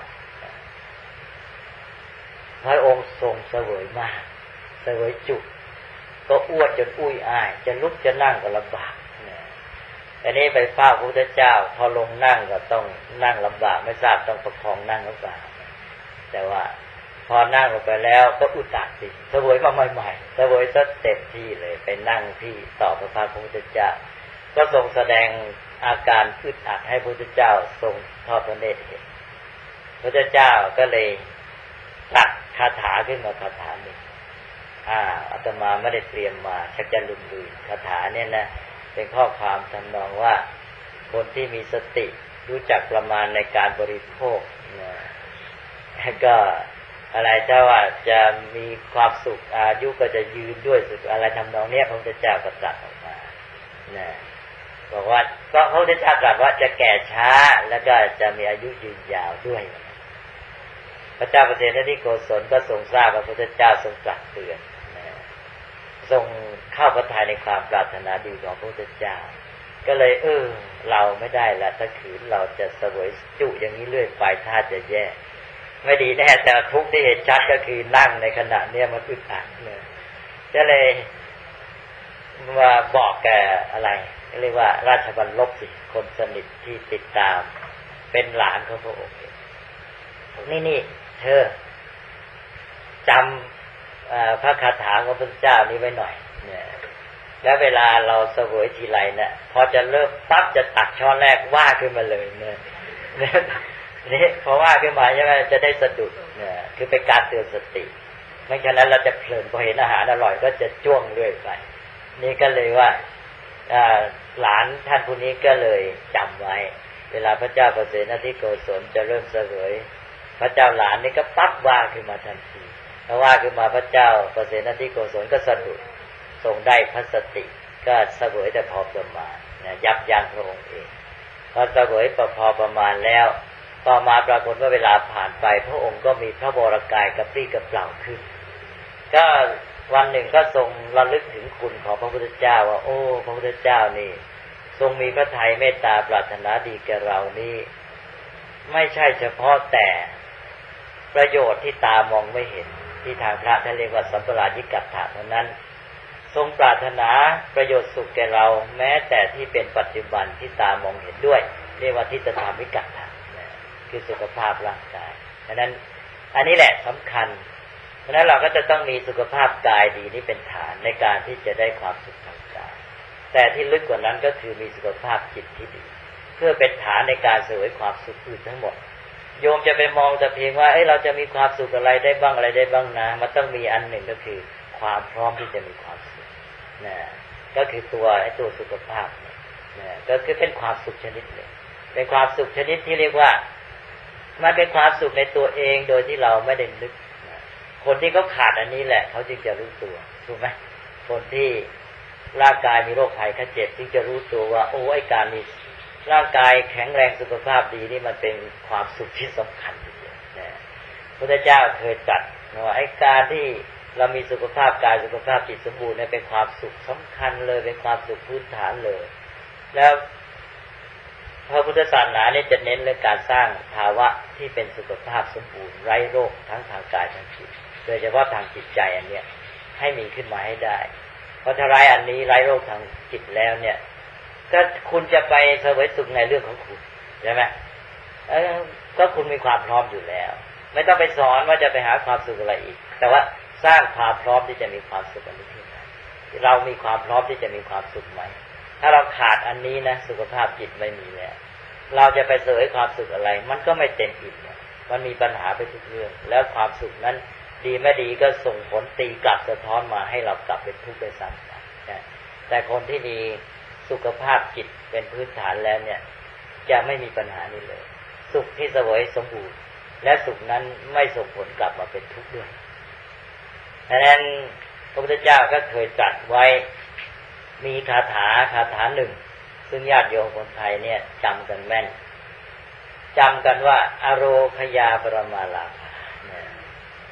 พระองค์ทรงเสวยมากเสวยจุกก็อ้วนจนอุ้ยอ้ายจะลุกจะนั่งก็ลำบากอันนี้ไปเฝ้าพระพุทธเจ้าพอลงนั่งก็ต้องนั่งลำบากไม่ทราบต้องประคองนั่งหรือเปล่าแต่ว่าพอนั่งลงไปแล้วก็อุดอัดสิเสวยมาใหม่ๆเสวยซะเต็มที่เลยไปนั่งที่ต่อพระพักตร์พระพุทธเจ้าก็ทรงแสดงอาการอึดอัดให้พระพุทธเจ้าทรงทอดพระเนตรเห็นพระพุทธเจ้าก็เลยตรัสคาถาขึ้นมาคาถาหนึ่งอาตมาไม่ได้เตรียมมาชักจะลืมคาถาเนี่ยนะเป็นข้อความทำนองว่าคนที่มีสติรู้จักประมาณในการบริโภคก็อะไรถ้าว่าจะมีความสุขอายุก็จะยืนด้วยสุขอะไรทำนองเนี้ยพระพุทธเจ้าก็ตรัสออกมาบอกว่าก็พระพุทธเจ้าตรัสว่าจะแก่ช้าแล้วก็จะมีอายุยืนยาวด้วยพระเจ้าประเสนทิโกศลก็ทรงทราบว่าพระพุทธเจ้าทรงตรัสเตือนทรงเข้าพระทัยในความปรารถนาดีของพระพุทธเจ้าก็เลยเราไม่ได้ละถ้าขืนเราจะเสวยจุอย่างนี้เรื่อยไปท่าจะแย่ไม่ดีแน่แต่ทุกข์ที่เห็นชัดก็คือนั่งในขณะเนี้ยมันอึดอัดเนี่ยก็เลยมาบอกแกอะไรเรียกว่าราชบัลลบสิคนสนิทที่ติดตามเป็นหลานของพระองค์นี่เธอจำพระคาถาของพระเจ้านี้ไว้หน่อยเนี่ยแล้วเวลาเราเสวยทีไรเนี่ยพอจะเริ่มปั๊บจะตักช้อนแรกว่าขึ้นมาเลยเนี่ยนี่เพราะว่าขึ้นมาใช่ไหมจะได้สะดุดเนี่ยคือเป็นการเตือนสติไม่ฉะนั้นเราจะเพลินพอเห็นอาหารอร่อยก็จะจ้วงเรื่อยไปนี่ก็เลยว่าหลานท่านผู้นี้ก็เลยจำไว้เวลาพระเจ้าประเสนทิโกศลจะเริ่มเสวยพระเจ้าหลานนี่ก็ปั๊บว่าขึ้นมาทันทีเพราะว่าขึ้นมาพระเจ้าประเสนทิโกศลก็สะดุดทรงได้พระสติก็เสวยแต่พอประมาณยับยั้งพระองค์เองพอเสวยพอประมาณแล้วต่อมาปรากฏว่าเวลาผ่านไปพระองค์ก็มีพระวรกายกระปรี้กระเปร่าขึ้นก็วันหนึ่งก็ทรงระลึกถึงคุณของพระพุทธเจ้าว่าโอ้พระพุทธเจ้านี่ทรงมีพระทัยเมตตาปรารถนาดีแก่เรานี่ไม่ใช่เฉพาะแต่ประโยชน์ที่ตามองไม่เห็นที่ทางพระท่านเรียกว่าสัมปรายิกัตถะเท่านั้นทรงปรารถนาประโยชน์สุขแก่เราแม้แต่ที่เป็นปัจจุบันที่ตามองเห็นด้วยเรียกว่าทิฏฐธรรมวิกัตถะคือสุขภาพร่างกายฉะนั้นอันนี้แหละสำคัญเพราะฉะนั้นเราก็จะต้องมีสุขภาพกายดีนี่เป็นฐานในการที่จะได้ความสุขทางกายแต่ที่ลึกกว่านั้นก็คือมีสุขภาพจิตที่ดีเพื่อเป็นฐานในการเสวยความสุขอื่นทั้งหมดโยมจะไปมองแต่เพียงว่าเราจะมีความสุขอะไรได้บ้างอะไรได้บ้างนะมันต้องมีอันหนึ่งก็คือความพร้อมที่จะมีความสุขก็คือตัวสุขภาพก็คือเป็นความสุขชนิดหนึ่งเป็นความสุขชนิดที่เรียกว่ามันเป็นความสุขในตัวเองโดยที่เราไม่ได้นึกคนที่เขาขาดอันนี้แหละเขาจึงจะรู้ตัวถูกไหมคนที่ร่างกายมีโรคภัยไข้เจ็บจึงจะรู้ตัวว่าโอ้ไอ้การมีร่างกายแข็งแรงสุขภาพดีนี่มันเป็นความสุขที่สำคัญทีเดียวนะพระพุทธเจ้าเคยตรัสว่าไอ้การที่เรามีสุขภาพกายสุขภาพจิตสมบูรณ์เนี่ยเป็นความสุขสำคัญเลยเป็นความสุขพื้นฐานเลยแล้วพระพุทธศาสนาเนี่ยจะเน้นเรื่องการสร้างภาวะที่เป็นสุขภาพสมบูรณ์ไร้โรคทั้งทางกายทางจิตโดยเฉพาะทางจิตใจอันเนี้ยให้มีขึ้นมาให้ได้เพราะถ้าไร้อันนี้ไร้โรคทางจิตแล้วเนี่ยก็คุณจะไปเสวยสุขในเรื่องของคุณใช่ไหมก็คุณมีความพร้อมอยู่แล้วไม่ต้องไปสอนว่าจะไปหาความสุขอะไรอีกแต่ว่าสร้างความพร้อมที่จะมีความสุขอันนี้ขึ้นมาเรามีความพร้อมที่จะมีความสุขไหมถ้าเราขาดอันนี้นะสุขภาพจิตไม่มีแล้วเราจะไปเสวยความสุขอะไรมันก็ไม่เต็มอิ่มมันมีปัญหาไปทุกเรื่องแล้วความสุขนั้นดีไม่ดีก็ส่งผลตีกลับสะท้อนมาให้เรากลับเป็นทุกข์ไปซ้ำนะแต่คนที่มีสุขภาพจิตเป็นพื้นฐานแล้วเนี่ยจะไม่มีปัญหานี้เลยสุขที่เสวยสมบูรณ์และสุขนั้นไม่ส่งผลกลับมาเป็นทุกข์ด้วยดังนั้นพระพุทธเจ้าก็เคยตรัสไว้มีคาถาหนึ่งซึ่งญาติโยมคนไทยเนี่ยจำกันแม่นจำกันว่าอโรคยาปรมาลาภ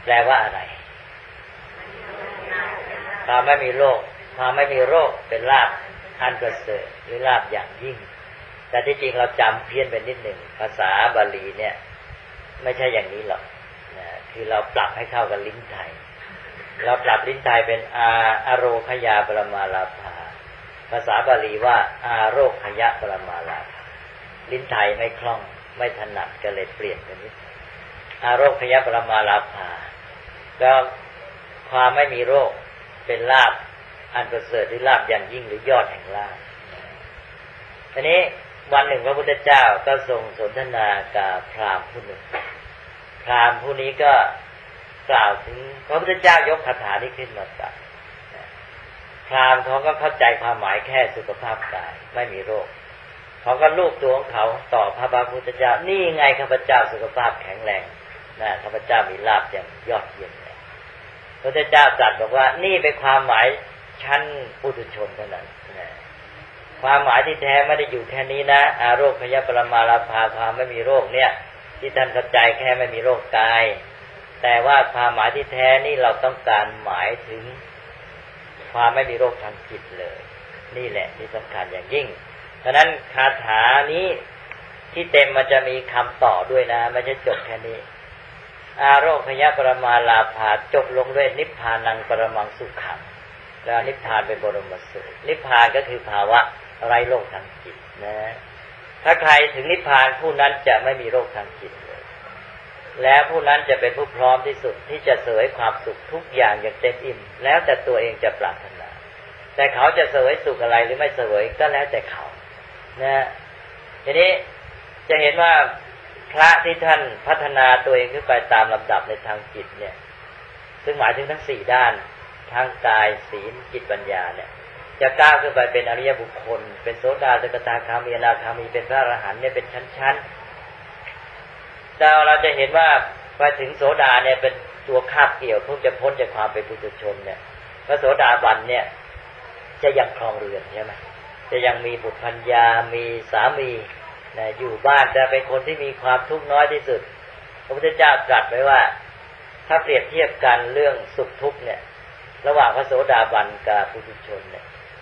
แปลว่าอะไรความไม่มีโรคความไม่มีโรคเป็นลาภอันประเสริฐหรือลาภอย่างยิ่งแต่ที่จริงเราจำเพี้ยนไปนิดหนึ่งภาษาบาลีเนี่ยไม่ใช่อย่างนี้หรอกนะคือเราปรับให้เข้ากับลิ้นไทยเราปรับลิ้นไทยเป็นอโรคยาปรมาลาภาภาษาบาลีว่าอาโรคยะปรมาลาภาลิ้นไทยไม่คล่องไม่ถนัดก็เลยเปลี่ยนเป็นนิดอาโรคยะปรมาลาภาแล้วความไม่มีโรคเป็นลาภอันประเสริฐหรือลาภอย่างยิ่งหรือยอดแห่งลาภทีนี้วันหนึ่งพระพุทธเจ้าก็ทรงสนทนากับพราหมณ์ผู้หนึ่งพราหมณ์ผู้นี้ก็กล่าวถึงพระพุทธเจ้ายกคาถานี้ขึ้นมาตรัสพราหมณ์เขาก็เข้าใจความหมายแค่สุขภาพกายไม่มีโรคเขาก็ลูบตัวของเขาต่อพระพุทธเจ้านี่ไงข้าพเจ้าสุขภาพแข็งแรงนะข้าพเจ้ามีลาภอย่างยอดเยี่ยมเลยพระพุทธเจ้าตรัสบอกว่านี่เป็นความหมายชั้นปุถุชนเท่านั้นนะความหมายที่แท้ไม่ได้อยู่แค่นี้นะอาโรคยะปรมาลาภาความไม่มีโรคเนี่ยที่ท่านเข้าใจแค่ไม่มีโรคกายแต่ว่าความหมายที่แท้นี่เราต้องการหมายถึงความไม่มีโรคทางจิตเลยนี่แหละที่สำคัญอย่างยิ่งฉะนั้นคาถานี้ที่เต็มมันจะมีคำต่อด้วยนะไม่ใช่จบแค่นี้อาโรคยะปรมาลาภาจบลงด้วยนิพพานังปรมังสุขังแล้วนิพพานเป็นบรมสุขนิพพานก็คือภาวะไร้โรคทางจิตนะถ้าใครถึงนิพพานผู้นั้นจะไม่มีโรคทางจิตเลยและผู้นั้นจะเป็นผู้พร้อมที่สุดที่จะเสวยความสุขทุกอย่างอย่างเต็มอิ่มแล้วแต่ตัวเองจะปรารถนาแต่เขาจะเสวยสุขอะไรหรือไม่เสวยก็แล้วแต่เขานะทีนี้จะเห็นว่าพระที่ท่านพัฒนาตัวเองขึ้นไปตามลำดับในทางจิตเนี่ยซึ่งหมายถึงทั้ง4ด้านทางกายศีลจิตปัญญาเนี่ยจะก้าวขึ้นไปเป็นอริยบุคคลเป็นโสดาสกทาคามีอนาคามีเป็นพระอรหันต์เนี่ยเป็นชั้นๆแต่เราจะเห็นว่าไปถึงโสดาเนี่ยเป็นตัวคาบเกี่ยวเพิ่งจะพ้นจากความเป็นปุถุชนเนี่ยพระโสดาบันเนี่ยจะยังครองเรือนใช่ไหมจะยังมีบุตรภรรยามีสามีนะอยู่บ้านจะเป็นคนที่มีความทุกข์น้อยที่สุดพระพุทธเจ้าตรัสไว้ว่าถ้าเปรียบเทียบกันเรื่องสุขทุกข์เนี่ยระหว่างพระโสดาบันกับปุถุชนเนี่ย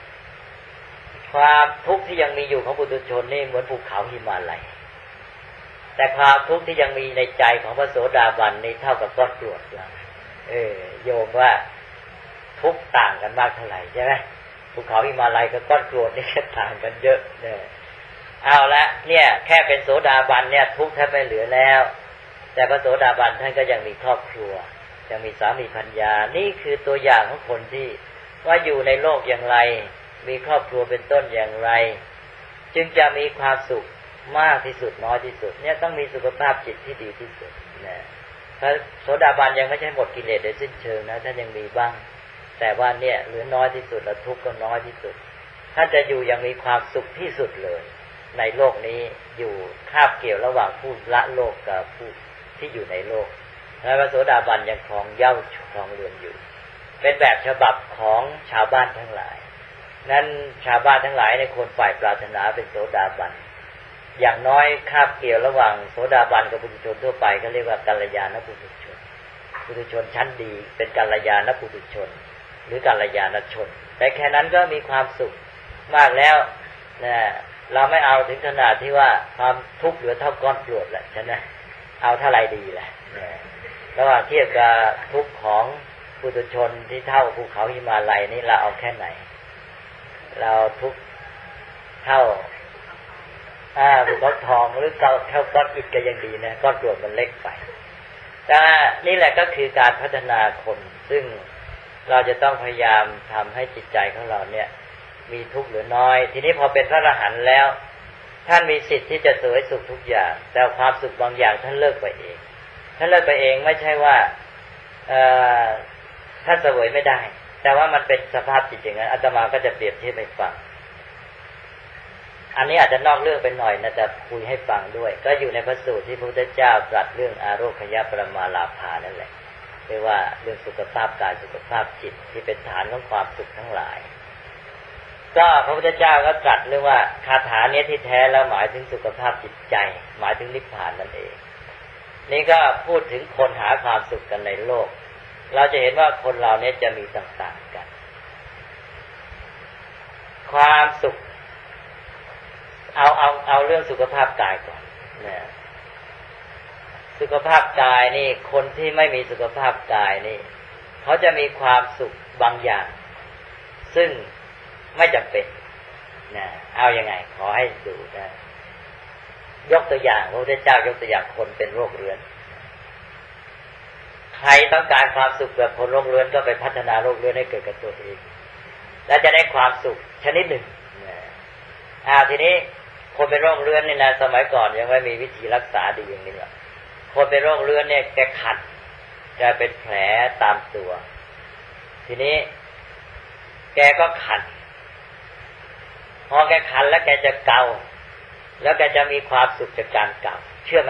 ความทุกข์ที่ยังมีอยู่ของปุถุชนนี่เหมือนภูเขาหิมาลัยแต่ความทุกข์ที่ยังมีในใจของพระโสดาบันนี่เท่ากับก้อนกรวดแล้วโยมว่าทุกข์ต่างกันมากเท่าไหร่ใช่ไหมภูเขาหิมาลัยกับก้อนกรวดนี่ต่างกันเยอะเนี่ยเอาละเนี่ยแค่เป็นโสดาบันเนี่ยทุกข์แทบไม่เหลือแล้วแต่พระโสดาบันท่านก็ยังมีครอบครัวยังมีสามีภรรยานี่คือตัวอย่างของคนที่ว่าอยู่ในโลกอย่างไรมีครอบครัวเป็นต้นอย่างไรจึงจะมีความสุขมากที่สุดน้อยที่สุดเนี่ยต้องมีสุขภาพจิตที่ดีที่สุดนะพระโสดาบันยังไม่ใช่หมดกิเลสโดยสิ้นเชิงนะท่านยังมีบ้างแต่ว่าเนี่ยเหลือน้อยที่สุดและทุกข์ก็น้อยที่สุดท่านจะอยู่อย่างมีความสุขที่สุดเลยในโลกนี้อยู่คาบเกี่ยวระหว่างผู้ละโลกกับผู้ที่อยู่ในโลกและพระโสดาบันยังครองเย้าครองเรือนอยู่เป็นแบบฉบับของชาวบ้านทั้งหลายนั้นชาวบ้านทั้งหลายในคนฝ่ายปรารถนาเป็นโสดาบันอย่างน้อยคาบเกี่ยวระหว่างโสดาบันกับปุถุชนทั่วไปก็เรียกว่ากัลยาณปุถุชนปุถุชนชั้นดีเป็นกัลยาณปุถุชนหรือกัลยาณชนแต่แค่นั้นก็มีความสุขมากแล้วนะเราไม่เอาถึงขนาดที่ว่าความทุกข์เหลือเท่าก้อนกรวดแหละใช่ไหมเอาเท่าไรดีแหละระหว่างเทียบกับทุกข์ของปุถุชนที่เท่าภูเขาหิมาลัยนี่เราเอาแค่ไหนเราทุกข์เท่าภูเขาทองหรือเท่าก้อนอิฐก็ยังดีนะก้อนกรวดมันเล็กไปแต่นี่แหละก็คือการพัฒนาคนซึ่งเราจะต้องพยายามทำให้จิตใจของเราเนี่ยมีทุกข์หรือน้อยทีนี้พอเป็นพระอรหันต์แล้วท่านมีสิทธิ์ที่จะเสวยสุขทุกอย่างแต่ความสุขบางอย่างท่านเลิกไปเองท่านเลิกไปเองไม่ใช่ว่าท่านเสวยไม่ได้แต่ว่ามันเป็นสภาพจิตอย่างนั้นอาตมาก็จะเปรียบเทียบให้ฟังอันนี้อาจจะนอกเรื่องไปหน่อยนะแต่คุยให้ฟังด้วยก็อยู่ในพระสูตรที่พระพุทธเจ้าตรัสเรื่องอาโรคยะปรมาลาภานั่นแหละเรียกว่าเรื่องสุขภาพกายสุขภาพจิตที่เป็นฐานของความสุขทั้งหลายก็พระพุทธเจ้าก็ตรัสเรื่องว่าคาถานี้ที่แท้แล้วหมายถึงสุขภาพจิตใจหมายถึงนิพพานนั่นเองนี่ก็พูดถึงคนหาความสุขกันในโลกเราจะเห็นว่าคนเราเนี่ยจะมีต่างๆกันความสุขเอาเรื่องสุขภาพกายก่อนนะสุขภาพกายนี่คนที่ไม่มีสุขภาพกายนี่เขาจะมีความสุขบางอย่างซึ่งไม่จำเป็นนะเอายังไงขอให้ดูนะยกตัวอย่างพระพุทธเจ้ายกตัวอย่างคนเป็นโรคเรื้อนใครต้องการความสุขแบบคนโรคเรื้อนก็ไปพัฒนาโรคเรื้อนให้เกิดกับตัวเองและจะได้ความสุขชนิดหนึ่งทีนี้คนเป็นโรคเรื้อนนี่นะสมัยก่อนยังไม่มีวิธีรักษาดีอย่างนี้หรอกคนเป็นโรคเรื้อนเนี่ยแกขัดแกเป็นแผลตามตัวทีนี้แกก็ขัดพอแกขัดแล้วแกจะเกาแล้วแกจะมีความสุขจากการเกาเชื่อไหม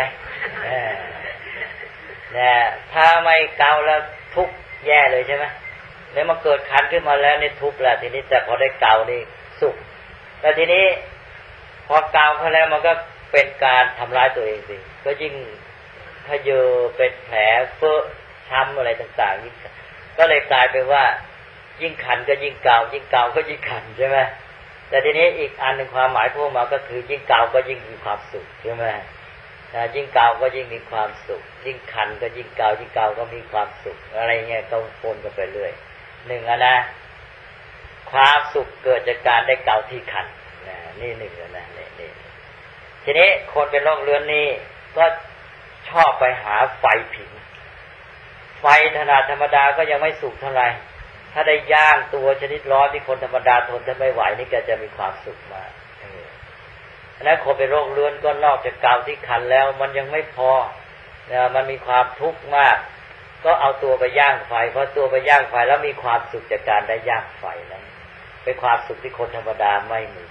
ถ้าไม่เกาแล้วทุกข์แย่เลยใช่ไหมเนี่ยมาเกิดคันขึ้นมาแล้วนี่ทุกข์แล้วทีนี้แต่พอได้เกานี่สุขแต่ทีนี้พอเกาเขาแล้วมันก็เป็นการทำร้ายตัวเองสิก็ยิ่งทะเยอเป็นแผลเฟ้อช้ำอะไรต่างๆยิ่งก็เลยกลายเป็นว่ายิ่งคันก็ยิ่งเกายิ่งเกาก็ยิ่งคันใช่ไหมแต่ทีนี้อีกอันหนึ่งความหมายพวกมาก็คือยิ่งเกาก็ยิ่งมีความสุขใช่ไหมยิ่งเกาก็ยิ่งมีความสุขยิ่งคันก็ยิ่งเกายิ่งเกาก็มีความสุขอะไรเงี้ยก็ปนกันไปเรื่อยหนึ่งนะความสุขเกิดจากการได้เกาที่คันนี่หนึ่งนะนี่ทีนี้คนเป็นโรคเรื้อนนี่ก็ชอบไปหาไฟผิงไฟขนาดธรรมดาก็ยังไม่สุขเท่าไหร่ถ้าได้ย่างตัวชนิดร้อนที่คนธรรมดาทนจะไม่ไหวนี่ก็จะมีความสุขมากแล้วคนเป็นโรคเรื้อนก็นอกจากเกาที่คันแล้วมันยังไม่พอมันมีความทุกข์มากก็เอาตัวไปย่างไฟเพราะตัวไปย่างไฟแล้วมีความสุขจากการได้ย่างไฟนั้นเป็นความสุขที่คนธรรมดาไม่มี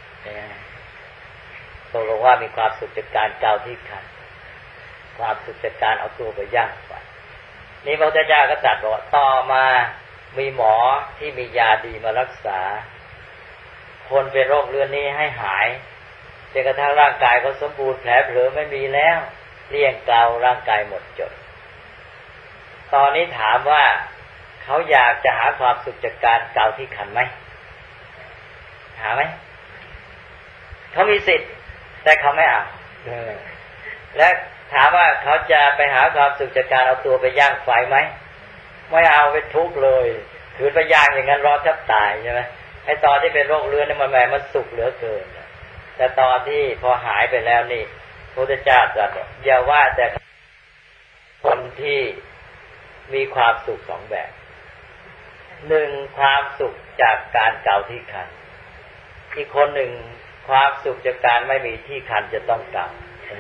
ตกลงว่ามีความสุขจากการเกาที่คันความสุขจากการเอาตัวไปย่างไฟนี่พระพุทธเจ้าก็ตรัสบอกต่อมามีหมอที่มียาดีมารักษาคนเป็นโรคเรื้อนนี้ให้หายจนกระทั่งร่างกายเขาสมบูรณ์แผลเผลอไม่มีแล้วเลี่ยงเการ่างกายหมดจดตอนนี้ถามว่าเขาอยากจะหาความสุขจากการเกาที่คันไหมหาไหมเขามีสิทธิ์แต่เขาไม่เอาและถามว่าเขาจะไปหาความสุขจากการเอาตัวไปย่างไฟไหมไม่เอาไปทุกข์เลยถือไปย่างอย่างนั้นร้อนแทบตายใช่ไหมไอ้ตอนที่เป็นโรคเรื้อนนี่มันสุขเหลือเกินแต่ตอนที่พอหายไปแล้วนี่พระพุทธเจ้าตรัสอย่าว่าแต่คนที่มีความสุขสองแบบหนึ่งความสุขจากการเกาที่คันอีกคนหนึ่งความสุขจากการไม่มีที่คันจะต้องเกา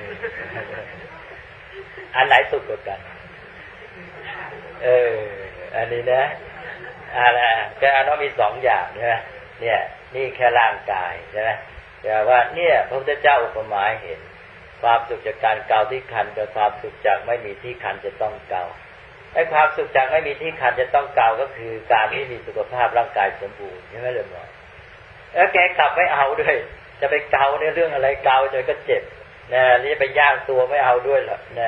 อันไหนสุขกว่ากันอันนี้นะแต่อันนั้นมีสองอย่างใช่ไหมเนี่ยนี่แค่ร่างกายใช่ไหมแต่ว่าเนี่ยพระพุทธเจ้าอุปมาเห็นความสุขจากการเกาที่คันกับความสุขจากไม่มีที่คันจะต้องเกาไอ้ความสุขจากไม่มีที่คันจะต้องเกาก็คือการที่มีสุขภาพร่างกายสมบูรณ์ใช่ไหมเลยหมอแล้วแกกลับไม่เอาด้วยจะไปเกาในเรื่องอะไรเกาจนก็เจ็บนะนี่จะไปย่างตัวไม่เอาด้วยหรอกนะ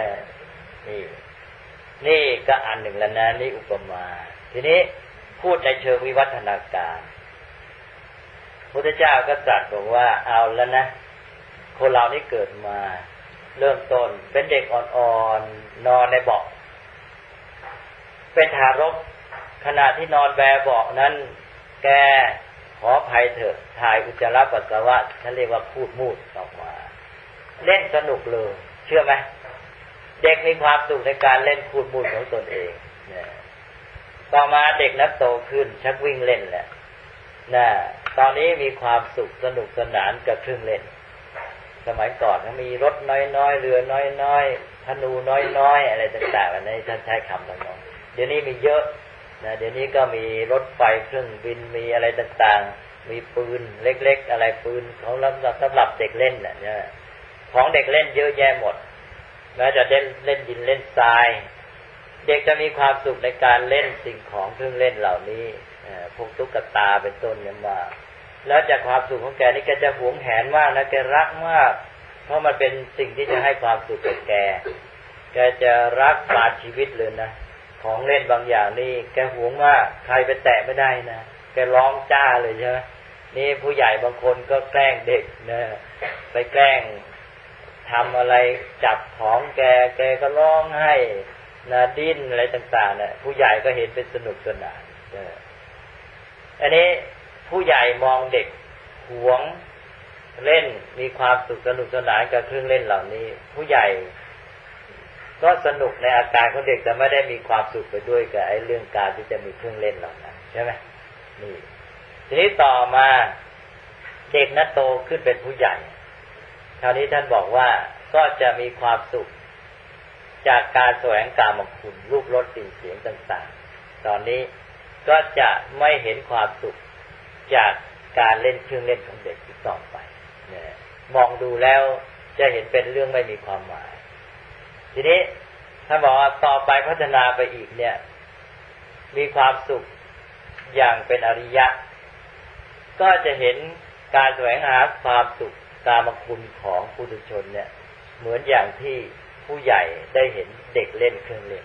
นี่ก็อันหนึ่งแล้วนะนี่อุปมาทีนี้พูดในเชิงวิวัฒนาการพระพุทธเจ้าก็ตรัสบอกว่าเอาแล้วนะคนเรานี่เกิดมาเริ่มต้นเป็นเด็กอ่อนๆนอนในเบาะเป็นทารกขณะที่นอนแบเบาะนั้นแกขออภัยเถอะถ่ายอุจจาระปัสสาวะฉันเรียกว่าพูดมูดออกมาเล่นสนุกเลยเชื่อไหมเด็กมีความสุขในการเล่นพูดมูดของตนเองต่อมาเด็กนักโตขึ้นชักวิ่งเล่นแหละตอนนี้มีความสุขสนุกสนานกับเครื่องเล่นสมัยก่อนมีรถน้อยๆเรือน้อยๆธนูน้อยๆอะไรต่างๆในท่านใช้คำน้อยๆเดี๋ยวนี้มีเยอะเดี๋ยวนี้ก็มีรถไฟเครื่องบินมีอะไรต่างๆมีปืนเล็กๆอะไรปืนของสำหรับเด็กเล่นของเด็กเล่นเยอะแยะหมดแม้จะเล่นดินเล่นทรายเด็กจะมีความสุขในการเล่นสิ่งของเครื่องเล่นเหล่านี้พวกตุ๊กตาเป็นต้นเนี่ยมาแล้วจากความสุขของแกนี่แกจะหวงแหนมากนะแกรักมากเพราะมันเป็นสิ่งที่จะให้ความสุขกับแกแกจะรักปราณชีวิตเลยนะของเล่นบางอย่างนี่แกหวงว่าใครไปแตะไม่ได้นะแกร้องจ้าเลยใช่ไหมนี่ผู้ใหญ่บางคนก็แกล้งเด็กนะไปแกล้งทำอะไรจับของแกก็ร้องไห้นะดิ้นอะไรต่างๆเนี่ยผู้ใหญ่ก็เห็นเป็นสนุกสนานอันนี้ผู้ใหญ่มองเด็กหวงเล่นมีความสุขสนุกสนานกับเครื่องเล่นเหล่านี้ผู้ใหญ่ก็สนุกในอาการของเด็กแต่ไม่ได้มีความสุขไปด้วยกับไอ้เรื่องการที่จะมีเครื่องเล่นเหล่านั้นใช่ไหมนี่ทีนี้ต่อมาเด็กนั้นโตขึ้นเป็นผู้ใหญ่คราวนี้ท่านบอกว่าก็จะมีความสุขจากการแสวงกามคุณรูปรสกลิ่นเสียงต่างๆตอนนี้ก็จะไม่เห็นความสุขจากการเล่นเครื่องเล่นของเด็กอีกต่อไปเนี่ยมองดูแล้วจะเห็นเป็นเรื่องไม่มีความหมายทีนี้ถ้าบอกว่าต่อไปพัฒนาไปอีกเนี่ยมีความสุขอย่างเป็นอริยะก็จะเห็นการแสวงหาความสุขกามคุณของปุถุชนเนี่ยเหมือนอย่างที่ผู้ใหญ่ได้เห็นเด็กเล่นเครื่องเล่น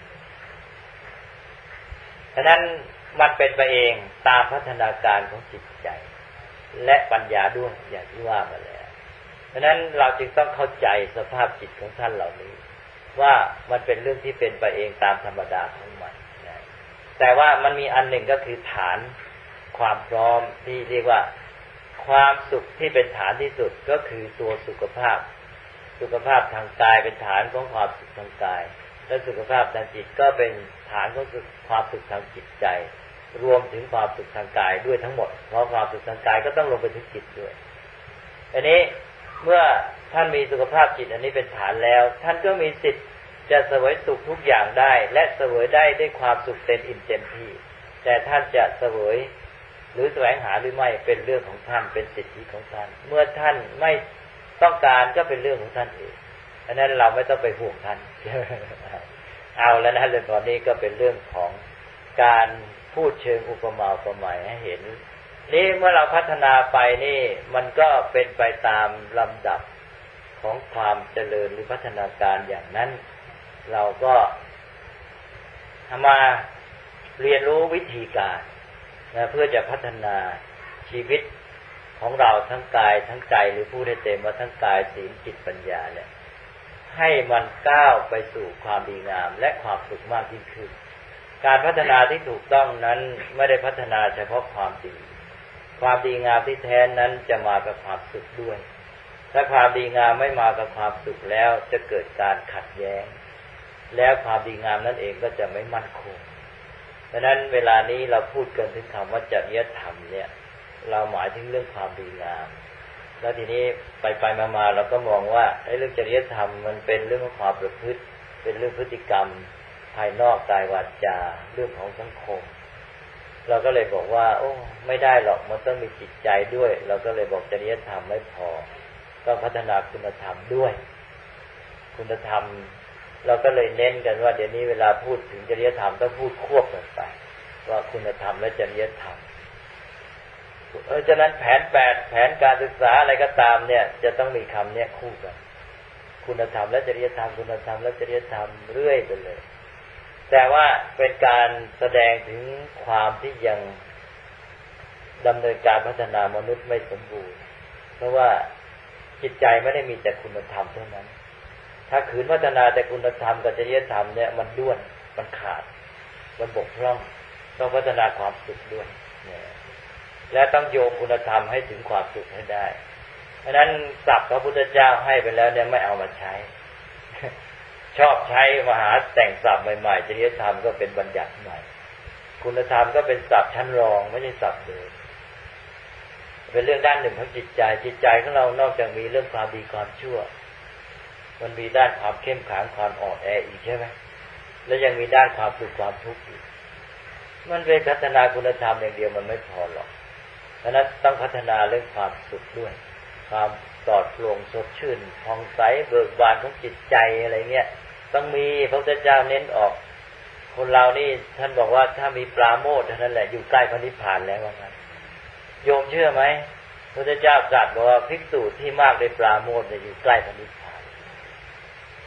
ฉะนั้นมันเป็นไปเองตามพัฒนาการของจิตใจและปัญญาด้วยอย่างที่ว่ามาแล้วฉะนั้นเราจึงต้องเข้าใจสภาพจิตของท่านเหล่านี้ว่ามันเป็นเรื่องที่เป็นไปเองตามธรรมดาของมันแต่ว่ามันมีอันหนึ่งก็คือฐานความพร้อมที่เรียกว่าความสุขที่เป็นฐานที่สุดก็คือตัวสุขภาพทางกายเป็นฐานของความสุขทางกายและสุขภาพทางจิตก็เป็นฐานของความสุขทางจิตใจรวมถึงความสุขทางกายด้วยทั้งหมดเพราะความสุขทางกายก็ต้องลงไปถึงจิตด้วยอันนี้เมื่อท่านมีสุขภาพจิตอันนี้เป็นฐานแล้วท่านก็มีสิทธิ์จะเสวยสุขทุกอย่างได้และเสวยได้ด้วยความสุขเต็มอิ่มเต็มที่แต่ท่านจะเสวยหรือแสวงหาหรือไม่เป็นเรื่องของท่านเป็นสิทธิของท่านเมื่อท่านไม่ต้องการก็เป็นเรื่องของท่านเองอันนั้นเราไม่ต้องไปห่วงท่านเอาแล้วนะเรื่องตอนนี้ก็เป็นเรื่องของการพูดเชิงอุปมาอุปไมยให้เห็นนี่เมื่อเราพัฒนาไปนี่มันก็เป็นไปตามลำดับของความเจริญหรือพัฒนาการอย่างนั้นเราก็มาเรียนรู้วิธีการนะเพื่อจะพัฒนาชีวิตของเราทั้งกายทั้งใจหรือพูดให้เต็มว่าทั้งกายศีลจิตปัญญาเนี่ยให้มันก้าวไปสู่ความดีงามและความสุขมากยิ่งขึ้นการพัฒนาที่ถูกต้องนั้นไม่ได้พัฒนาเฉพาะความดีงามที่แท้นั้นจะมากับความสุขด้วยถ้าความดีงามไม่มากับความสุขแล้วจะเกิดการขัดแย้งแล้วความดีงามนั่นเองก็จะไม่มั่นคงเพราะนั้นเวลานี้เราพูดกันถึงคำว่าจริยธรรมเนี่ยเราหมายถึงเรื่องความดีงามแล้วทีนี้ไปมาเราก็มองว่าเรื่องจริยธรรมมันเป็นเรื่องของความประพฤติเป็นเรื่องพฤติกรรมภายนอกกายวาจาเรื่องของสังคมเราก็เลยบอกว่าโอ้ไม่ได้หรอกมันต้องมีจิตใจด้วยเราก็เลยบอกจริยธรรมไม่พอต้องพัฒนาคุณธรรมด้วยคุณธรรมเราก็เลยเน้นกันว่าเดี๋ยวนี้เวลาพูดถึงจริยธรรมต้องพูดควบกันไปว่าคุณธรรมและจริยธรรมฉะนั้นแผน8แผนการศึกษาอะไรก็ตามเนี่ยจะต้องมีคำเนี้ยคู่กันคุณธรรมและจริยธรรมคุณธรรมและจริยธรรมเรื่อยไปเลยแต่ว่าเป็นการแสดงถึงความที่ยังดำเนินการพัฒนามนุษย์ไม่สมบูรณ์เพราะว่าจิตใจไม่ได้มีแต่คุณธรรมเท่านั้นถ้าขืนพัฒนาแต่คุณธรรมกับจริยธรรมเนี่ยมันด้วนมันขาดมันบกพร่องต้องพัฒนาความสุขด้วยและต้องโยงคุณธรรมให้ถึงความสุขให้ได้เพราะนั้นศัพท์พระพุทธเจ้าให้ไปแล้วเนี่ยไม่เอามาใช้ชอบใช้มหาแต่งศัพท์ใหม่ๆจริยธรรมก็เป็นบัญญัติใหม่คุณธรรมก็เป็นศัพท์ชั้นรองไม่ใช่ศัพท์เดิมเป็นเรื่องด้านหนึ่งของจิตใจของเรานอกจากมีเรื่องความดีความชั่วมันมีด้านความเข้มแข็งความอ่อนแออีกใช่ไหมแล้วยังมีด้านความสุขความทุกข์อีกมันเป็นพัฒนาคุณธรรมอย่างเดียวมันไม่พอหรอกเพราะนั้นต้องพัฒนาเรื่องความสุขด้วยความปลอดโปร่งสดชื่นผ่องใสเบิกบานของจิตใจอะไรเงี้ยต้องมีพระพุทธเจ้าเน้นออกคนเรานี่ท่านบอกว่าถ้ามีปราโมทย์เท่านั้นแหละอยู่ใกล้พระนิพพานแล้วว่างั้นโยมเชื่อไหมพระพุทธเจ้าตรัสบอกว่าภิกษุที่มากด้วยปราโมทย์อยู่ใกล้พระนิพพาน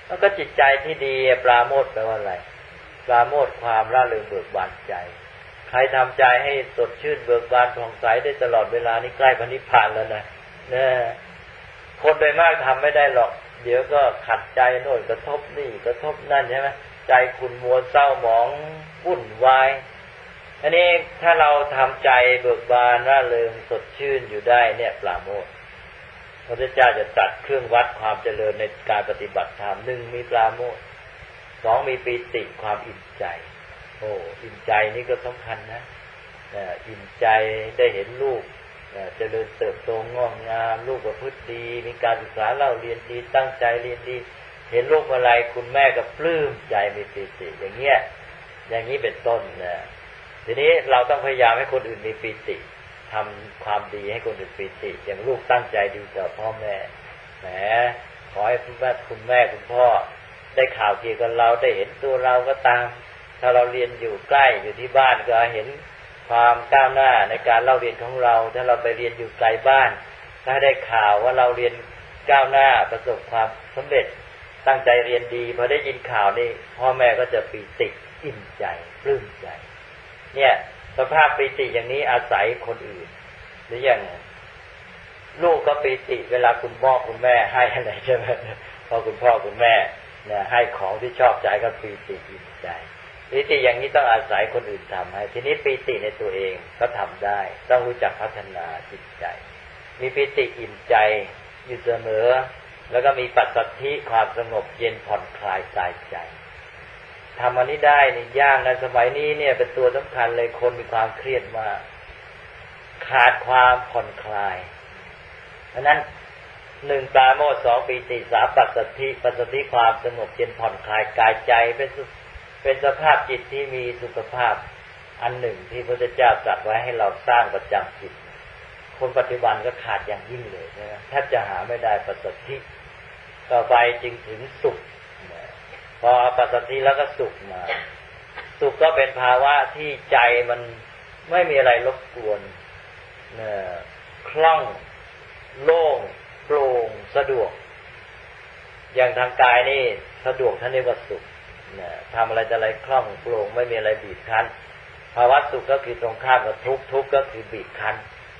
แล้วก็จิตใจที่ดีปราโมทย์แปลว่าอะไรปราโมทย์ความร่าเริงเบิกบานใจใครทำใจให้สดชื่นเบิกบานผ่องใสได้ตลอดเวลานี่ใกล้พระนิพพานแล้วนะคนโดยมากทำไม่ได้หรอกเดี๋ยวก็ขัดใจโน่นกระทบนี่กระทบนั่นใช่ไหมใจขุ่นมัวเศร้าหมองวุ่นวายอันนี้ถ้าเราทำใจเบิกบานร่าเริงสดชื่นอยู่ได้เนี่ยปราโมทย์พระพุทธเจ้าจะตัดเครื่องวัดความเจริญในการปฏิบัติธรรมหนึ่งมีปราโมทย์สองมีปีติความอิ่มใจโอ้อิ่มใจนี่ก็สำคัญนะอิ่มใจได้เห็นลูกเจริญเติบโตงอกงามลูกประพฤติดีมีการศึกษาเล่าเรียนดีตั้งใจเรียนดีเห็นลูกอะไรคุณแม่ก็ปลื้มใจมีปีติอย่างเงี้ยอย่างนี้เป็นต้นนะทีนี้เราต้องพยายามให้คนอื่นมีปีติทำความดีให้คนอื่นปีติอย่างลูกตั้งใจดีต่อพ่อแม่แหมขอให้คุณแม่คุณพ่อได้ข่าวเกี่ยวกับเราได้เห็นตัวเราก็ตามถ้าเราเรียนอยู่ใกล้อยู่ที่บ้านก็เห็นความก้าวหน้าในการเล่าเรียนของเราถ้าเราไปเรียนอยู่ไกลบ้านถ้าได้ข่าวว่าเราเรียนก้าวหน้าประสบความสำเร็จตั้งใจเรียนดีพอได้ยินข่าวนี่พ่อแม่ก็จะปีติอิ่มใจปลื้มใจเนี่ยสภาพปีติอย่างนี้อาศัยคนอื่นหรืออย่างลูกก็ปีติเวลาคุณพ่อคุณแม่ให้อะไรใช่ไหมพอคุณพ่อคุณแม่เนี่ยให้ของที่ชอบใจก็ปีติอิ่มใจปีติอย่างนี้ต้องอาศัยคนอื่นทำให้ทีนี้ปีติในตัวเองก็ทำได้ต้องรู้จักพัฒนาจิตใจมีปีติอิ่มใจอยู่เสมอแล้วก็มีปัสสัทธิความสงบเย็นผ่อนคลายกายใจทำอันนี้ได้นี่ยากนะสมัยนี้เนี่ยเป็นตัวสำคัญเลยคนมีความเครียดมากขาดความผ่อนคลายเพราะนั้นหนึ่งปราโมทย์สองปีติสามปัสสัทธิความสงบเย็นผ่อนคลายกายใจเป็นสภาพจิตที่มีสุขภาพอันหนึ่งที่พระพุทธเจ้าตรัสไว้ให้เราสร้างประจำจิตคนปัจจุบันก็ขาดอย่างยิ่งเลยนะแทบจะหาไม่ได้ปัสสัทธิต่อไปจึงถึงสุขพอปัสสัทธิแล้วก็สุขมาสุขก็เป็นภาวะที่ใจมันไม่มีอะไรรบกวนคล่องโล่งโปร่งสะดวกอย่างทางกายนี่สะดวกท่านเรียกว่าสุขทำอะไรจะอะไรคล่องโปร่งไม่มีอะไรบีบคั้นภาวะสุขก็คือตรงข้ามกับทุกข์ทุกข์ก็คือบีบคั้น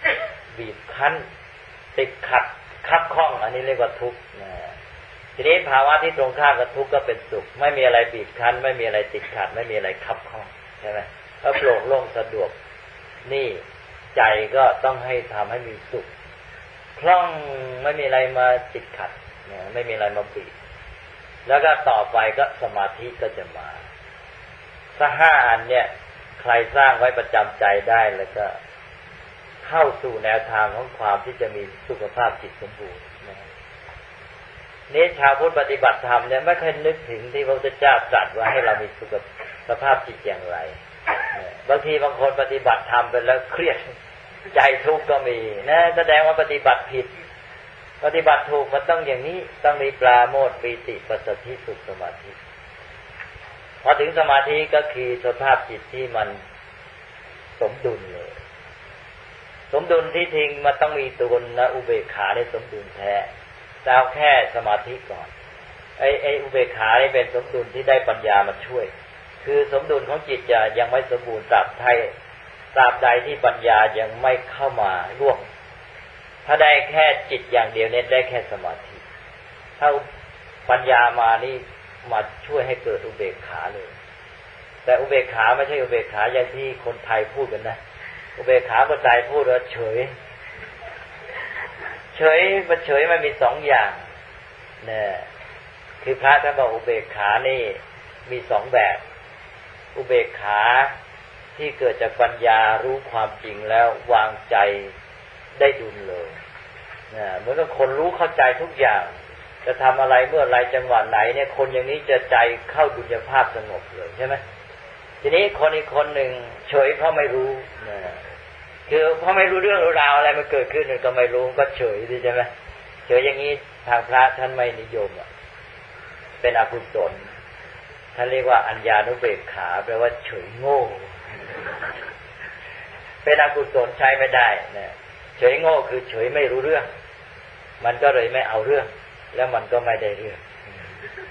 ติดขัดคับข้องอันนี้เรียกว่าทุกข์ทีนี้ภาวะที่ตรงข้ามกับทุกข์ก็เป็นสุขไม่มีอะไรบีบคั้นไม่มีอะไรติดขัดไม่มีอะไรคับข้องใช่ไหมก็โปร่งโล่งสะดวกนี่ใจก็ต้องให้ทำให้มีสุขคล่องไม่มีอะไรมาติดขัดไม่มีอะไรมาบีบแล้วก็ต่อไปก็สมาธิก็จะมาถ้าห้าอันเนี่ยใครสร้างไว้ประจำใจได้แล้วก็เข้าสู่แนวทางของความที่จะมีสุขภาพจิตสมบูรณ์นี่ชาวพุทธปฏิบัติธรรมเนี่ยไม่เคยนึกถึงที่พระพุทธเจ้าตรัสว่าให้เรามีสุขภาพจิตอย่างไรบางทีบางคนปฏิบัติธรรมไปแล้วเครียดใจทุกข์ก็มีนะแสดงว่าปฏิบัติผิดปฏิบัติถูกมันต้องอย่างนี้ต้องมีปราโมทย์ปีติปัสสัทธิสุขสมาธิพอถึงสมาธิก็คือสภาพจิตที่มันสมดุลเลยสมดุลที่ทิ้งมันต้องมีตัวนะอุเบกขาในสมดุลแท้แต่เอาแค่สมาธิก่อนไออุเบกขานี่เป็นสมดุลที่ได้ปัญญามาช่วยคือสมดุลของจิตจะยังไม่สมบูรณ์ตราบใดที่ปัญญายังไม่เข้ามาร่วมถ้าได้แค่จิตอย่างเดียวเนี่ยได้แค่สมาธิถ้าปัญญามานี่มาช่วยให้เกิดอุเบกขาเลยแต่อุเบกขาไม่ใช่อุเบกขาอย่างที่คนไทยพูดกันนะอุเบกขาคนไทยพูดว่าเฉยมันมีสองอย่างเนี่ยคือพระท่านบอกอุเบกขานี่มีสองแบบอุเบกขาที่เกิดจากปัญญารู้ความจริงแล้ววางใจได้ดุลเลยเหมือนกับคนรู้เข้าใจทุกอย่างจะทำอะไรเมื่อไรจังหวะไหนเนี่ยคนอย่างนี้จะใจเข้าดุลยภาพสงบเลยใช่ไหมทีนี้คนอีกคนหนึ่งเฉยเพราะไม่รู้คือเพราะไม่รู้เรื่องราวอะไรมันเกิดขึ้นก็ไม่รู้ก็เฉยใช่ไหมเฉยอย่างนี้ทางพระท่านไม่นิยมเป็นอกุศลท่านเรียกว่าอัญญานุเบกขาแปลว่าเฉยโง่เป็นอกุศลใช้ไม่ได้นะเฉยโง่คือเฉยไม่รู้เรื่องมันก็เลยไม่เอาเรื่องแล้วมันก็ไม่ได้เรื่อง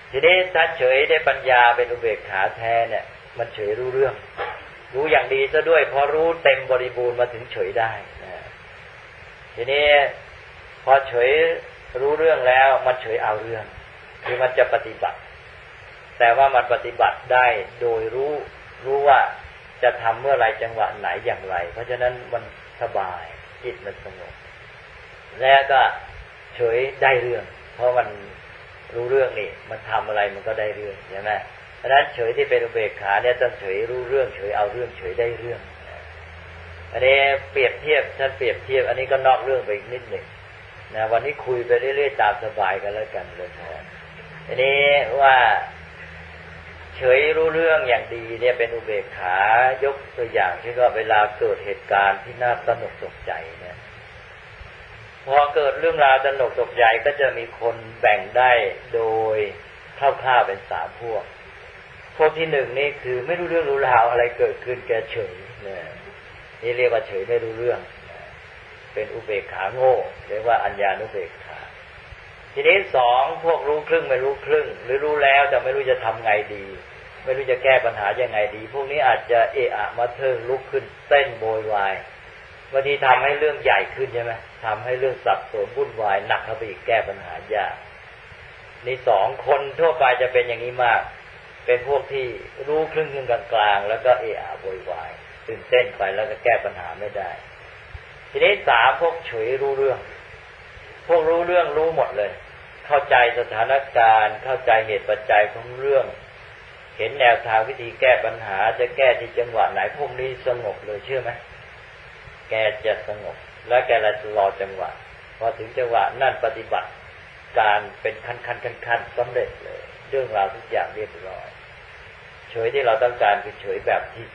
ทีนี้ถ้าเฉยได้ปัญญาเป็นอุเบกขาแท้เนี่ยมันเฉยรู้เรื่องรู้อย่างดีซะด้วยพอรู้เต็มบริบูรณ์มาถึงเฉยได้นะทีนี้พอเฉยรู้เรื่องแล้วมันเฉยเอาเรื่องคือมันจะปฏิบัติแต่ว่ามันปฏิบัติได้โดยรู้ว่าจะทำเมื่อไรจังหวะไหนอย่างไรเพราะฉะนั้นมันสบายจิตมันสงบแล้วก็เฉยได้เรื่องเพราะมันรู้เรื่องนี่มันทำอะไรมันก็ได้เรื่องใช่ไหมเพราะฉะนั้นเฉยที่เป็นอุเบกขาเนี่ยต้องเฉยรู้เรื่องเฉยเอาเรื่องเฉยได้เรื่องอันนี้เปรียบเทียบท่านเปรียบเทียบอันนี้ก็นอกเรื่องไปอีกนิดหนึ่งนะวันนี้คุยไปเรื่อยๆตามสบายกันแล้วกันเลยนะอันนี้ว่าเฉยรู้เรื่องอย่างดีเนี่ยเป็นอุเบกขายกตัวอย่างที่ว่าเวลาเกิดเหตุการณ์ที่น่าตระหนกตกใจเนี่ยพอเกิดเรื่องราวตระหนกตกใจก็จะมีคนแบ่งได้โดยคร่าวๆเป็น3 พวกที่1นี่คือไม่รู้เรื่องรู้ราวอะไรเกิดขึ้นแกเฉยเนี่ยนี่เรียกว่าเฉยไม่รู้เรื่องเป็นอุเบกขาโง่เรียกว่าอัญญานุเบกขาทีนี้2พวกรู้ครึ่งไม่รู้ครึ่งหรือรู้แล้วแต่ไม่รู้จะทำไงดีไม่รู้จะแก้ปัญหายังไงดีพวกนี้อาจจะเอะอะมาเทิงลุกขึ้นเต้นโวยวายบางทีทำให้เรื่องใหญ่ขึ้นใช่ไหมทำให้เรื่องสับสนวุ่นวายหนักเข้าไปอีกแก้ปัญหายากนี่2คนทั่วไปจะเป็นอย่างนี้มากเป็นพวกที่รู้ครึ่งกลางๆแล้วก็เอะอะโวยวายตื่นเต้นไปแล้วก็แก้ปัญหาไม่ได้ทีนี้3พวกเฉยรู้เรื่องพวกรู้เรื่องรู้หมดเลยเข้าใจสถานการณ์เข้าใจเหตุปัจจัยของเรื่องเห็นแนวทางวิธีแก้ปัญหาจะแก้ที่จังหวะไหนพวกนี้สงบเลยเชื่อไหมแกจะสงบแล้วแกจะรอจังหวะพอถึงจังหวะนั่นปฏิบัติการเป็นขั้นสำเร็จเลยเรื่องราวทุกอย่างเรียบร้อยเฉยที่เราต้องการคือเฉยแบบที่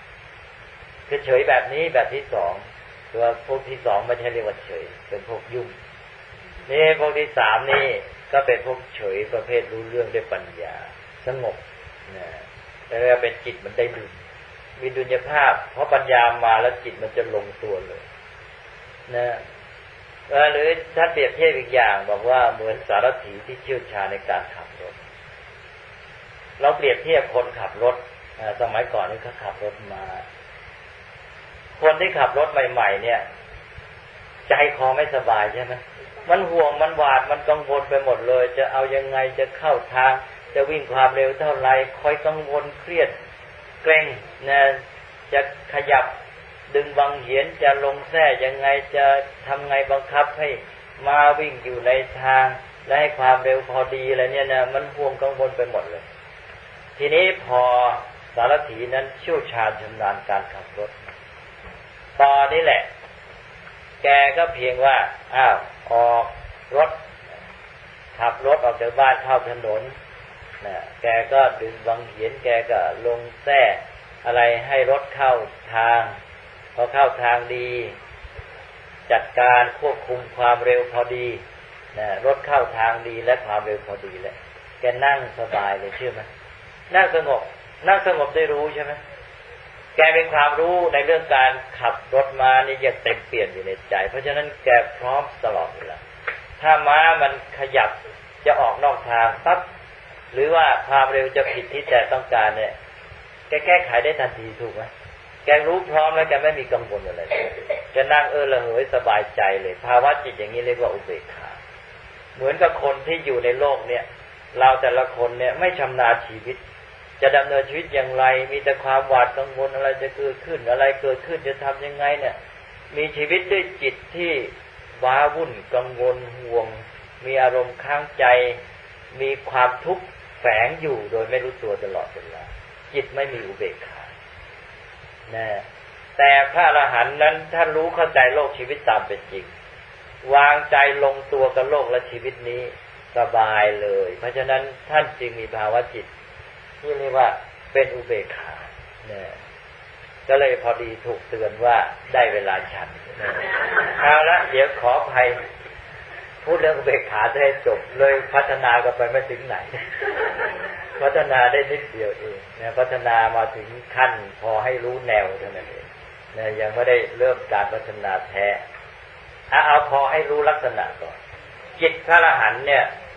3คือเฉยแบบนี้แบบที่2ตัวพวกที่2ไม่ใช่เรียกว่าเฉยเป็นพวกยุ่งนี่พวกที่3นี่ก็เป็นพวกเฉยประเภทรู้เรื่องด้วยปัญญาสงบนะแต่ว่าเป็นจิตมันได้ดุลมีดุลยภาพเพราะปัญญามาแล้วจิตมันจะลงตัวเลยนะหรือถ้าเปรียบเทียบอีกอย่างบอกว่าเหมือนสารถีที่เชี่ยวชาญในการขับรถเราเปรียบเทียบคนขับรถสมัยก่อนนี่เขาขับรถมาคนที่ขับรถใหม่ๆเนี่ยใจคอไม่สบายใช่ไหมมันห่วงมันหวาดมันกังวลไปหมดเลยจะเอายังไงจะเข้าทางจะวิ่งความเร็วเท่าไรคอยกังวลเครียดเกร็งนะจะขยับดึงบังเหียนจะลงแท้ยังไงจะทำไงบังคับให้มาวิ่งอยู่ในทางและให้ความเร็วพอดีอะไรเนี่ยนะมันห่วงกังวลไปหมดเลยทีนี้พอสารถีนั้นเชี่ยวชาญชำนาญการขับรถตอนนี้แหละแกก็เพียงว่าออกรถขับรถออกจากบ้านเข้าถนนนะแกก็ดึงบังเหียนแกก็ลงแท้อะไรให้รถเข้าทางพอเข้าทางดีจัดการควบคุมความเร็วพอดีนะรถเข้าทางดีและความเร็วพอดีแล้วแกนั่งสบายเลยเชื่อไหมนั่งสงบได้รู้ใช่ไหมแกมีความรู้ในเรื่องการขับรถมานี่ยังเต็มเปี่ยมอยู่ในใจเพราะฉะนั้นแกพร้อมตลอดเวลาถ้าม้ามันขยับจะออกนอกทางปั๊บหรือว่าความเร็วจะผิดที่แต่ต้องการเนี่ยแกแก้ไขได้ทันทีถูกไหมแกรู้พร้อมแล้วแกไม่มีกังวลอะไรแกนั่งระเหยสบายใจเลยภาวะจิตอย่างนี้เรียกว่าอุเบกขาเหมือนกับคนที่อยู่ในโลกเนี่ยเราแต่ละคนเนี่ยไม่ชำนาญชีวิตจะดำเนินชีวิตอย่างไรมีแต่ความหวาดกังวลอะไรจะเกิดขึ้นอะไรเกิดขึ้นจะทำยังไงเนี่ยมีชีวิตด้วยจิตที่ว้าวุ่นกังวลห่วงมีอารมณ์ค้างใจมีความทุกข์แฝงอยู่โดยไม่รู้ตัวตลอดเวลาจิตไม่มีอุเบกขานะแต่พระอรหันต์นั้นท่านรู้เข้าใจโลกชีวิตตามเป็นจริงวางใจลงตัวกับโลกและชีวิตนี้สบายเลยเพราะฉะนั้นท่านจึงมีภาวะจิตที่เรียกว่าเป็นอุเบกขาเนี่ยก็เลยพอดีถูกเตือนว่าได้เวลาฉันเอาละเดี๋ยวขออภัยพูดเรื่องอุเบกขาจะให้จบเลยพัฒนากันไปไม่ถึงไหนพัฒนาได้นิดเดียวเองเนี่ยพัฒนามาถึงขั้นพอให้รู้แนวเท่านั้นเองเนี่ยยังไม่ได้เริ่มการพัฒนาแท้เอาพอให้รู้ลักษณะก่อนจิตพระอรหันต์เนี่ย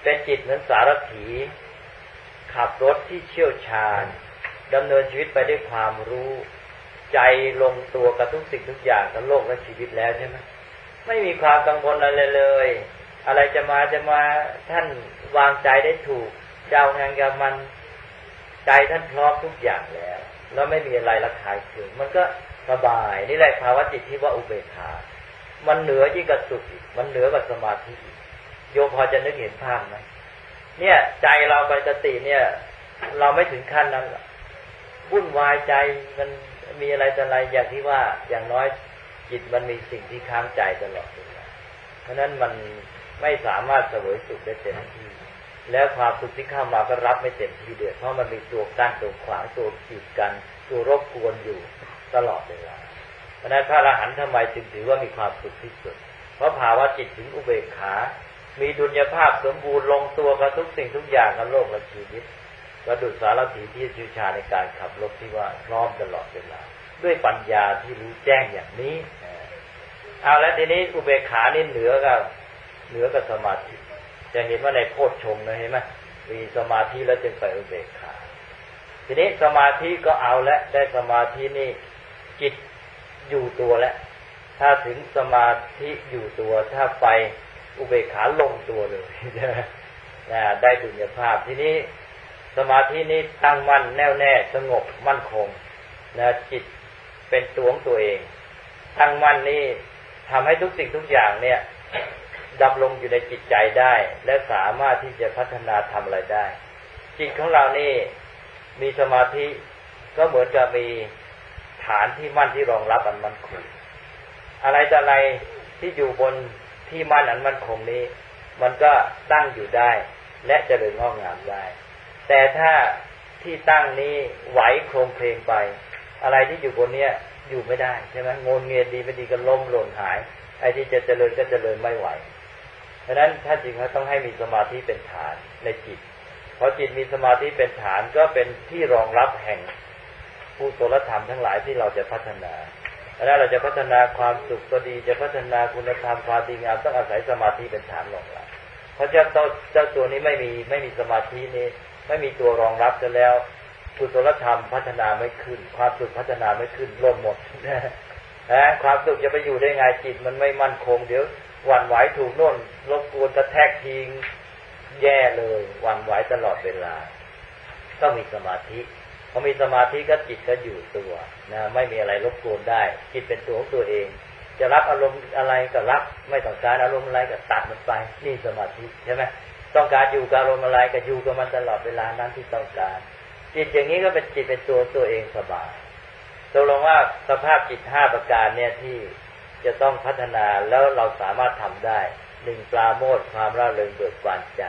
เป็นจิตเหมือนสารถีขับรถที่เชี่ยวชาญดำเนินชีวิตไปด้วยความรู้ใจลงตัวกับทุกสิ่งทุกอย่างกับโลกและชีวิตแล้วใช่ไหมไม่มีความกังวลอะไรเลยอะไรจะมาท่านวางใจได้ถูกเจ้าแห่งกับมันใจท่านพร้อมทุกอย่างแล้วไม่มีอะไรระคายเคืองมันก็สบายนี่แหละภาวะจิตที่ว่าอุเบกขามันเหนือยิ่งกว่าสุขอีกมันเหนือกว่าสมาธิอีกโยมพอจะนึกเห็นภาพไหมเนี่ยใจเราไปสติเนี่ยเราไม่ถึงขั้นนั้นวุ่นวายใจมันมีอะไรต่ออะไรอย่างที่ว่าอย่างน้อยจิตมันมีสิ่งที่ค้างใจตลอดเวลาเพราะนั้นมันไม่สามารถเสวยสุขได้เต็มที่แล้วความสุขที่เข้ามาก็รับไม่เต็มที่ด้วยเพราะมันมีตัวกั้นตัวขวางตัวกีดกันตัวรบกวนอยู่ตลอดเวลาเพราะนั้นพระอรหันต์ทำไมจึงถือว่ามีความสุขที่สุดเพราะภาวะจิตถึงอุเบกขามีดุลยภาพสมบูรณ์ลงตัวกับทุกสิ่งทุกอย่างกับโลกและชีวิตประดุจสารถีที่เชี่ยวชาญในการขับรถที่ว่าพร้อมตลอดเวลาด้วยปัญญาที่รู้แจ้งอย่างนี้เอาแล้วทีนี้อุเบกขานี่เหนือกับสมาธิจะเห็นว่าในโพชฌงค์นะเห็นไหมมีสมาธิแล้วจึงไปอุเบกขาทีนี้สมาธิก็เอาแล้วได้สมาธินี่จิตอยู่ตัวแล้วถ้าถึงสมาธิอยู่ตัวถ้าไปอุเบกขาลงตัวเลยได้ดุลยภาพทีนี้สมาธินี้ตั้งมั่นแน่วแน่สงบมั่นคงนะจิตเป็นตัวของตัวเองตั้งมั่นนี่ทำให้ทุกสิ่งทุกอย่างเนี่ยดำรงอยู่ในจิตใจได้และสามารถที่จะพัฒนาทำอะไรได้จิตของเรานี่มีสมาธิก็เหมือนกับมีฐานที่มั่นที่รองรับอันมั่นคงอะไรต่ออะไรที่อยู่บนที่มั่นอันมั่นคงนี้มันก็ตั้งอยู่ได้และเจริญงอกงามได้แต่ถ้าที่ตั้งนี้ไหวโครงเพลงไปอะไรที่อยู่บนเนี้ยอยู่ไม่ได้ใช่ไหมงนเงียดีไม่ดีก็ล้มหล่นหายไอ้ที่จะเจริญก็เจริญไม่ไหวเพราะนั้นถ้าจริงเขาต้องให้มีสมาธิเป็นฐานในจิตพอจิตมีสมาธิเป็นฐานก็เป็นที่รองรับแห่งกุศลธรรมทั้งหลายที่เราจะพัฒนาแล้วเราจะพัฒนาความสุขก็ดีจะพัฒนาคุณธรรมความดีงามต้องอาศัยสมาธิเป็นฐานรองรับเพราะเจ้าตัวนี้ไม่มีสมาธินี้ไม่มีตัวรองรับจะแล้วกุศลธรรมพัฒนาไม่ขึ้นความสุขพัฒนาไม่ขึ้นล้มหมดความสุขจะไปอยู่ได้ไงจิตมันไม่มั่นคงเดี๋ยวหวั่นไหวถูกโน่นรบกวนกระแทกทิ้งแย่เลยหวั่นไหวตลอดเวลาต้องมีสมาธิพอมีสมาธิก็จิตก็อยู่ตัวนะไม่มีอะไรรบกวนได้จิตเป็นตัวของตัวเองจะรับอารมณ์อะไรก็รับไม่ต้องการอารมณ์อะไรก็ตัดมันไปนี่สมาธิใช่ไหมต้องการอยู่กับอารมณ์อะไรก็อยู่กับมันตลอดเวลานั้นที่ต้องการจิตอย่างนี้ก็เป็นจิตเป็นตัวเองสบายตกลงว่าสภาพจิต5ประการเนี่ยที่จะต้องพัฒนาแล้วเราสามารถทำได้1ปราโมทย์ความร่าเริงเบิกบานใจ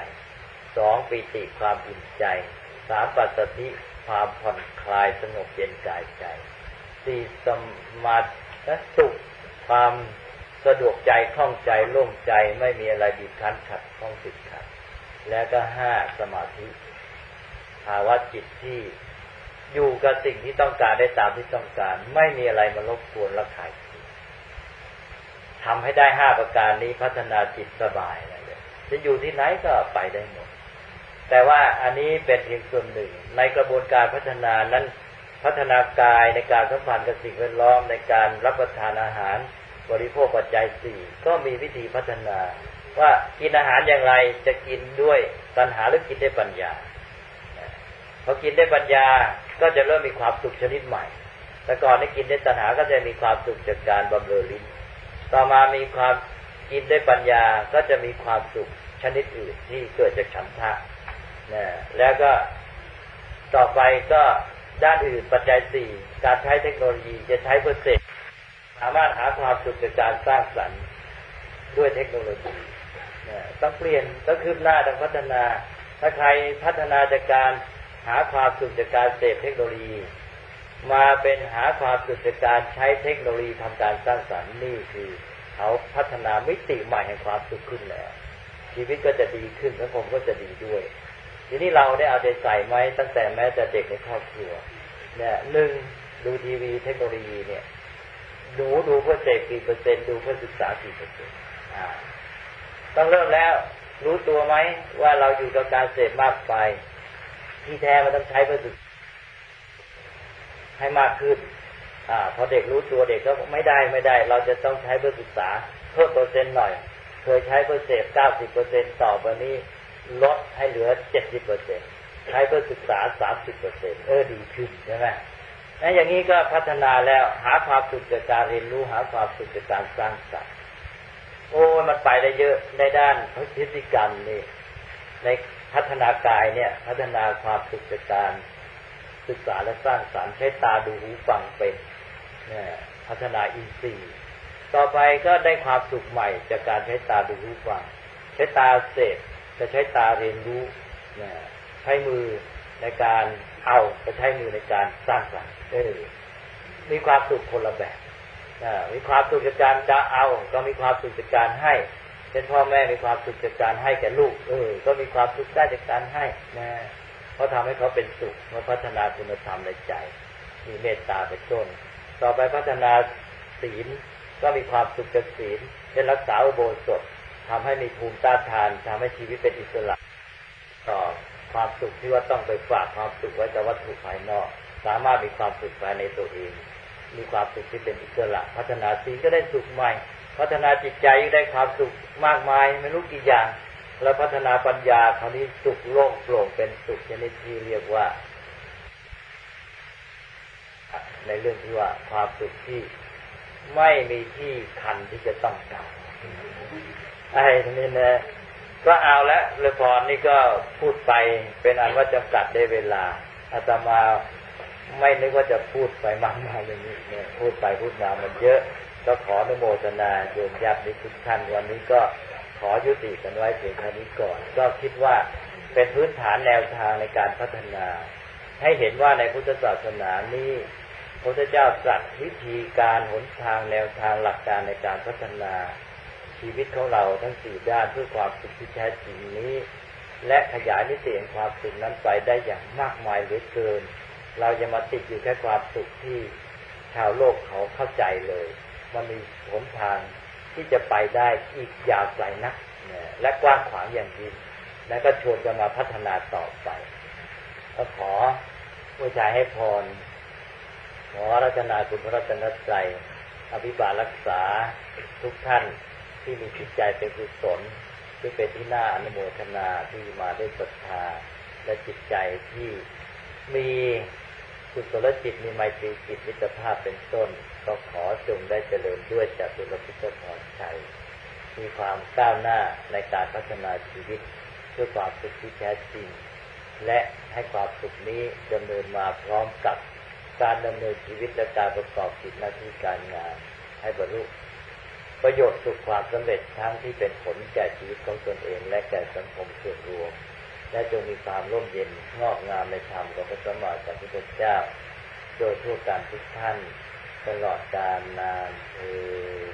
2ปิติความอิ่มใจ3ปัสสัทธิความผ่อนคลายสงบเย็นกายใจ4สมาธิสุขความสะดวกใจคล่องใจโล่งใจไม่มีอะไรบีบคั้นขัดข้องติดขัดแล้วก็5สมาธิภาวะจิตที่อยู่กับสิ่งที่ต้องการได้ตามที่ต้องการไม่มีอะไรมารบกวนระคายเคืองทำให้ได้5ประการนี้พัฒนาจิตสบายเลยจะอยู่ที่ไหนก็ไปได้หมดแต่ว่าอันนี้เป็นเพียงส่วนหนึ่งในกระบวนการพัฒนานั้นพัฒนากายในการสัมพันธ์กับสิ่งแวดล้อมในการรับประทานอาหารบริโภคปัจจัย4ก็มีวิธีพัฒนาว่ากินอาหารอย่างไรจะกินด้วยตัณหาหรือกินด้วยปัญญาพอกินด้วยปัญญาก็จะเริ่มมีความสุขชนิดใหม่แต่ก่อนที่กินด้วยตัณหาก็จะมีความสุขจากการบำเรอลิ้นต่อมามีความกินด้วยปัญญาก็จะมีความสุขชนิดอื่นที่เกิดจากฉันทะแล้วก็ต่อไปก็ด้านอื่นปัจจัย4การใช้เทคโนโลยีจะใช้เพื่อเสพสามารถหาความสุขจากการสร้างสรรค์ด้วยเทคโนโลยีต้องเปลี่ยนต้องคืบหน้าต้องพัฒนาถ้าใครพัฒนาจากการหาความสุขจากการเสพเทคโนโลยีมาเป็นหาความสุขจากการใช้เทคโนโลยีทำการสร้างสรรค์นี่คือเขาพัฒนามิติใหม่แห่งความสุขขึ้นแล้วชีวิตก็จะดีขึ้นสังคมก็จะดีด้วยทีนี้เราได้เอาใจใส่ไหมตั้งแต่แม้แต่เด็กในครอบครัวเนี่ย1ดูทีวีเทคโนโลยีเนี่ยดูเพื่อเสพกี่เปอร์เซ็นต์ดูเพื่อศึกษากี่เปอร์เซ็นต์ต้องเริ่มแล้วรู้ตัวไหมว่าเราอยู่กับการเสพมากไปที่แท้มันต้องใช้เพื่อฝึกให้มากขึ้นพอเด็กรู้ตัวเด็กก็ไม่ได้เราจะต้องใช้เพื่อศึกษาเพิ่มเปอร์เซ็นต์หน่อยเคยใช้เพื่อเสพ 90% ต่อไปนี้ลดให้เหลือ 70% ใช้เพื่อศึกษา 30% ดีขึ้นใช่ไหมอย่างนี้ก็พัฒนาแล้วหาความสุขจากการเรียนรู้หาความสุขจากการสร้างสรรค์มันไปได้เยอะในด้านพฤติกรรมนี่ในพัฒนากายเนี่ยพัฒนาความสุขจากการศึกษาและสร้างสรรค์ใช้ตาดูหูฟังเป็นพัฒนาอินทรีย์ต่อไปก็ได้ความสุขใหม่จากการใช้ตาดูหูฟังใช้ตาเสพจะใช้ตาเรียนรู้ใช้มือในการเอาจะใช้มือในการสร้างสรรค์มีความสุขคนละแบบมีความสุขจากการจะเอาก็มีความสุขจากการให้เป็นพ่อแม่มีความสุขจากการให้แก่ลูกก็มีความสุขได้จากการให้เพราะทำให้เขาเป็นสุขเมื่อพัฒนาคุณธรรมในใจมีเมตตาเป็นต้นต่อไปพัฒนาศีลก็มีความสุขจากศีลเป็นรักษาอุโบสถทำให้มีภูมิต้านทานทำให้ชีวิตเป็นอิสระต่อความสุขที่ว่าต้องไปฝากความสุขไว้กับวัตถุภายนอกสามารถมีความสุขภายในตัวเองมีความสุขที่เป็นอิสระพัฒนาศีลก็ได้สุขใหม่พัฒนาจิตใจก็ได้ความสุขมากมายไม่รู้กี่อย่างแล้วพัฒนาปัญญาคราวนี้สุขโล่งโปร่งเป็นสุขชนิดที่เรียกว่าในเรื่องที่ว่าความสุขที่ไม่มีที่คันที่จะต้องการทีนี้นะก็เอาละเลยพรนี่ก็พูดไปเป็นอันว่าจำกัดได้เวลาอาตมาไม่นึกว่าจะพูดไปมากมายอย่างนี้เนี่ยพูดไปพูดมามันเยอะก็ขออนุโมทนาโยมญาติทุกท่านวันนี้ก็ขอยุติกันไว้เพียงเท่านี้ก่อนก็คิดว่าเป็นพื้นฐานแนวทางในการพัฒนาให้เห็นว่าในพุทธศาสนานี้พระพุทธเจ้าตรัสวิธีการหนทางแนวทางหลักการในการพัฒนาชีวิตของเราทั้ง4ด้านเพื่อความสุขที่แท้จริงนี้และขยายนิสัยแห่งความสุขนั้นไปได้อย่างมากมายเหลือเกินเราจะมาติดอยู่แค่ความสุขที่ชาวโลกเขาเข้าใจเลยมันมีหนทางที่จะไปได้อีกยาวไกลนักและกว้างขวางอย่างยิ่งและก็ชวนกันมาพัฒนาต่อไปก็ขอผู้ชายให้พรขอรัตนาคุณพระรัตนตรัยอภิบาลรักษาทุกท่านที่มีจิตใจเป็นกุศลที่เป็นที่น่าอนุโมทนาที่มาด้วยศรัทธาและจิตใจที่มีกุศลจิตมีไมตรีจิตมิตรภาพเป็นต้นก็ขอจงได้เจริญด้วยจตุรพิธพรชัยมีความก้าวหน้าในการพัฒนาชีวิตเพื่อความสุขที่แท้จริงและให้ความสุขนี้ดำเนินมาพร้อมกับการดำเนินชีวิตและการประกอบกิจหน้าที่การงานให้บรรลุประโยชน์สุขความสำเร็จทั้งที่เป็นผลแก่ชีวิตของตนเองและแก่สังคมส่วนรวมและจงมีความร่มเย็นงอกงามในธรรมของพระสัมมาสัมพุทธเจ้าโดยทั่วกันทุกท่านตลอดกาลนานเทอญ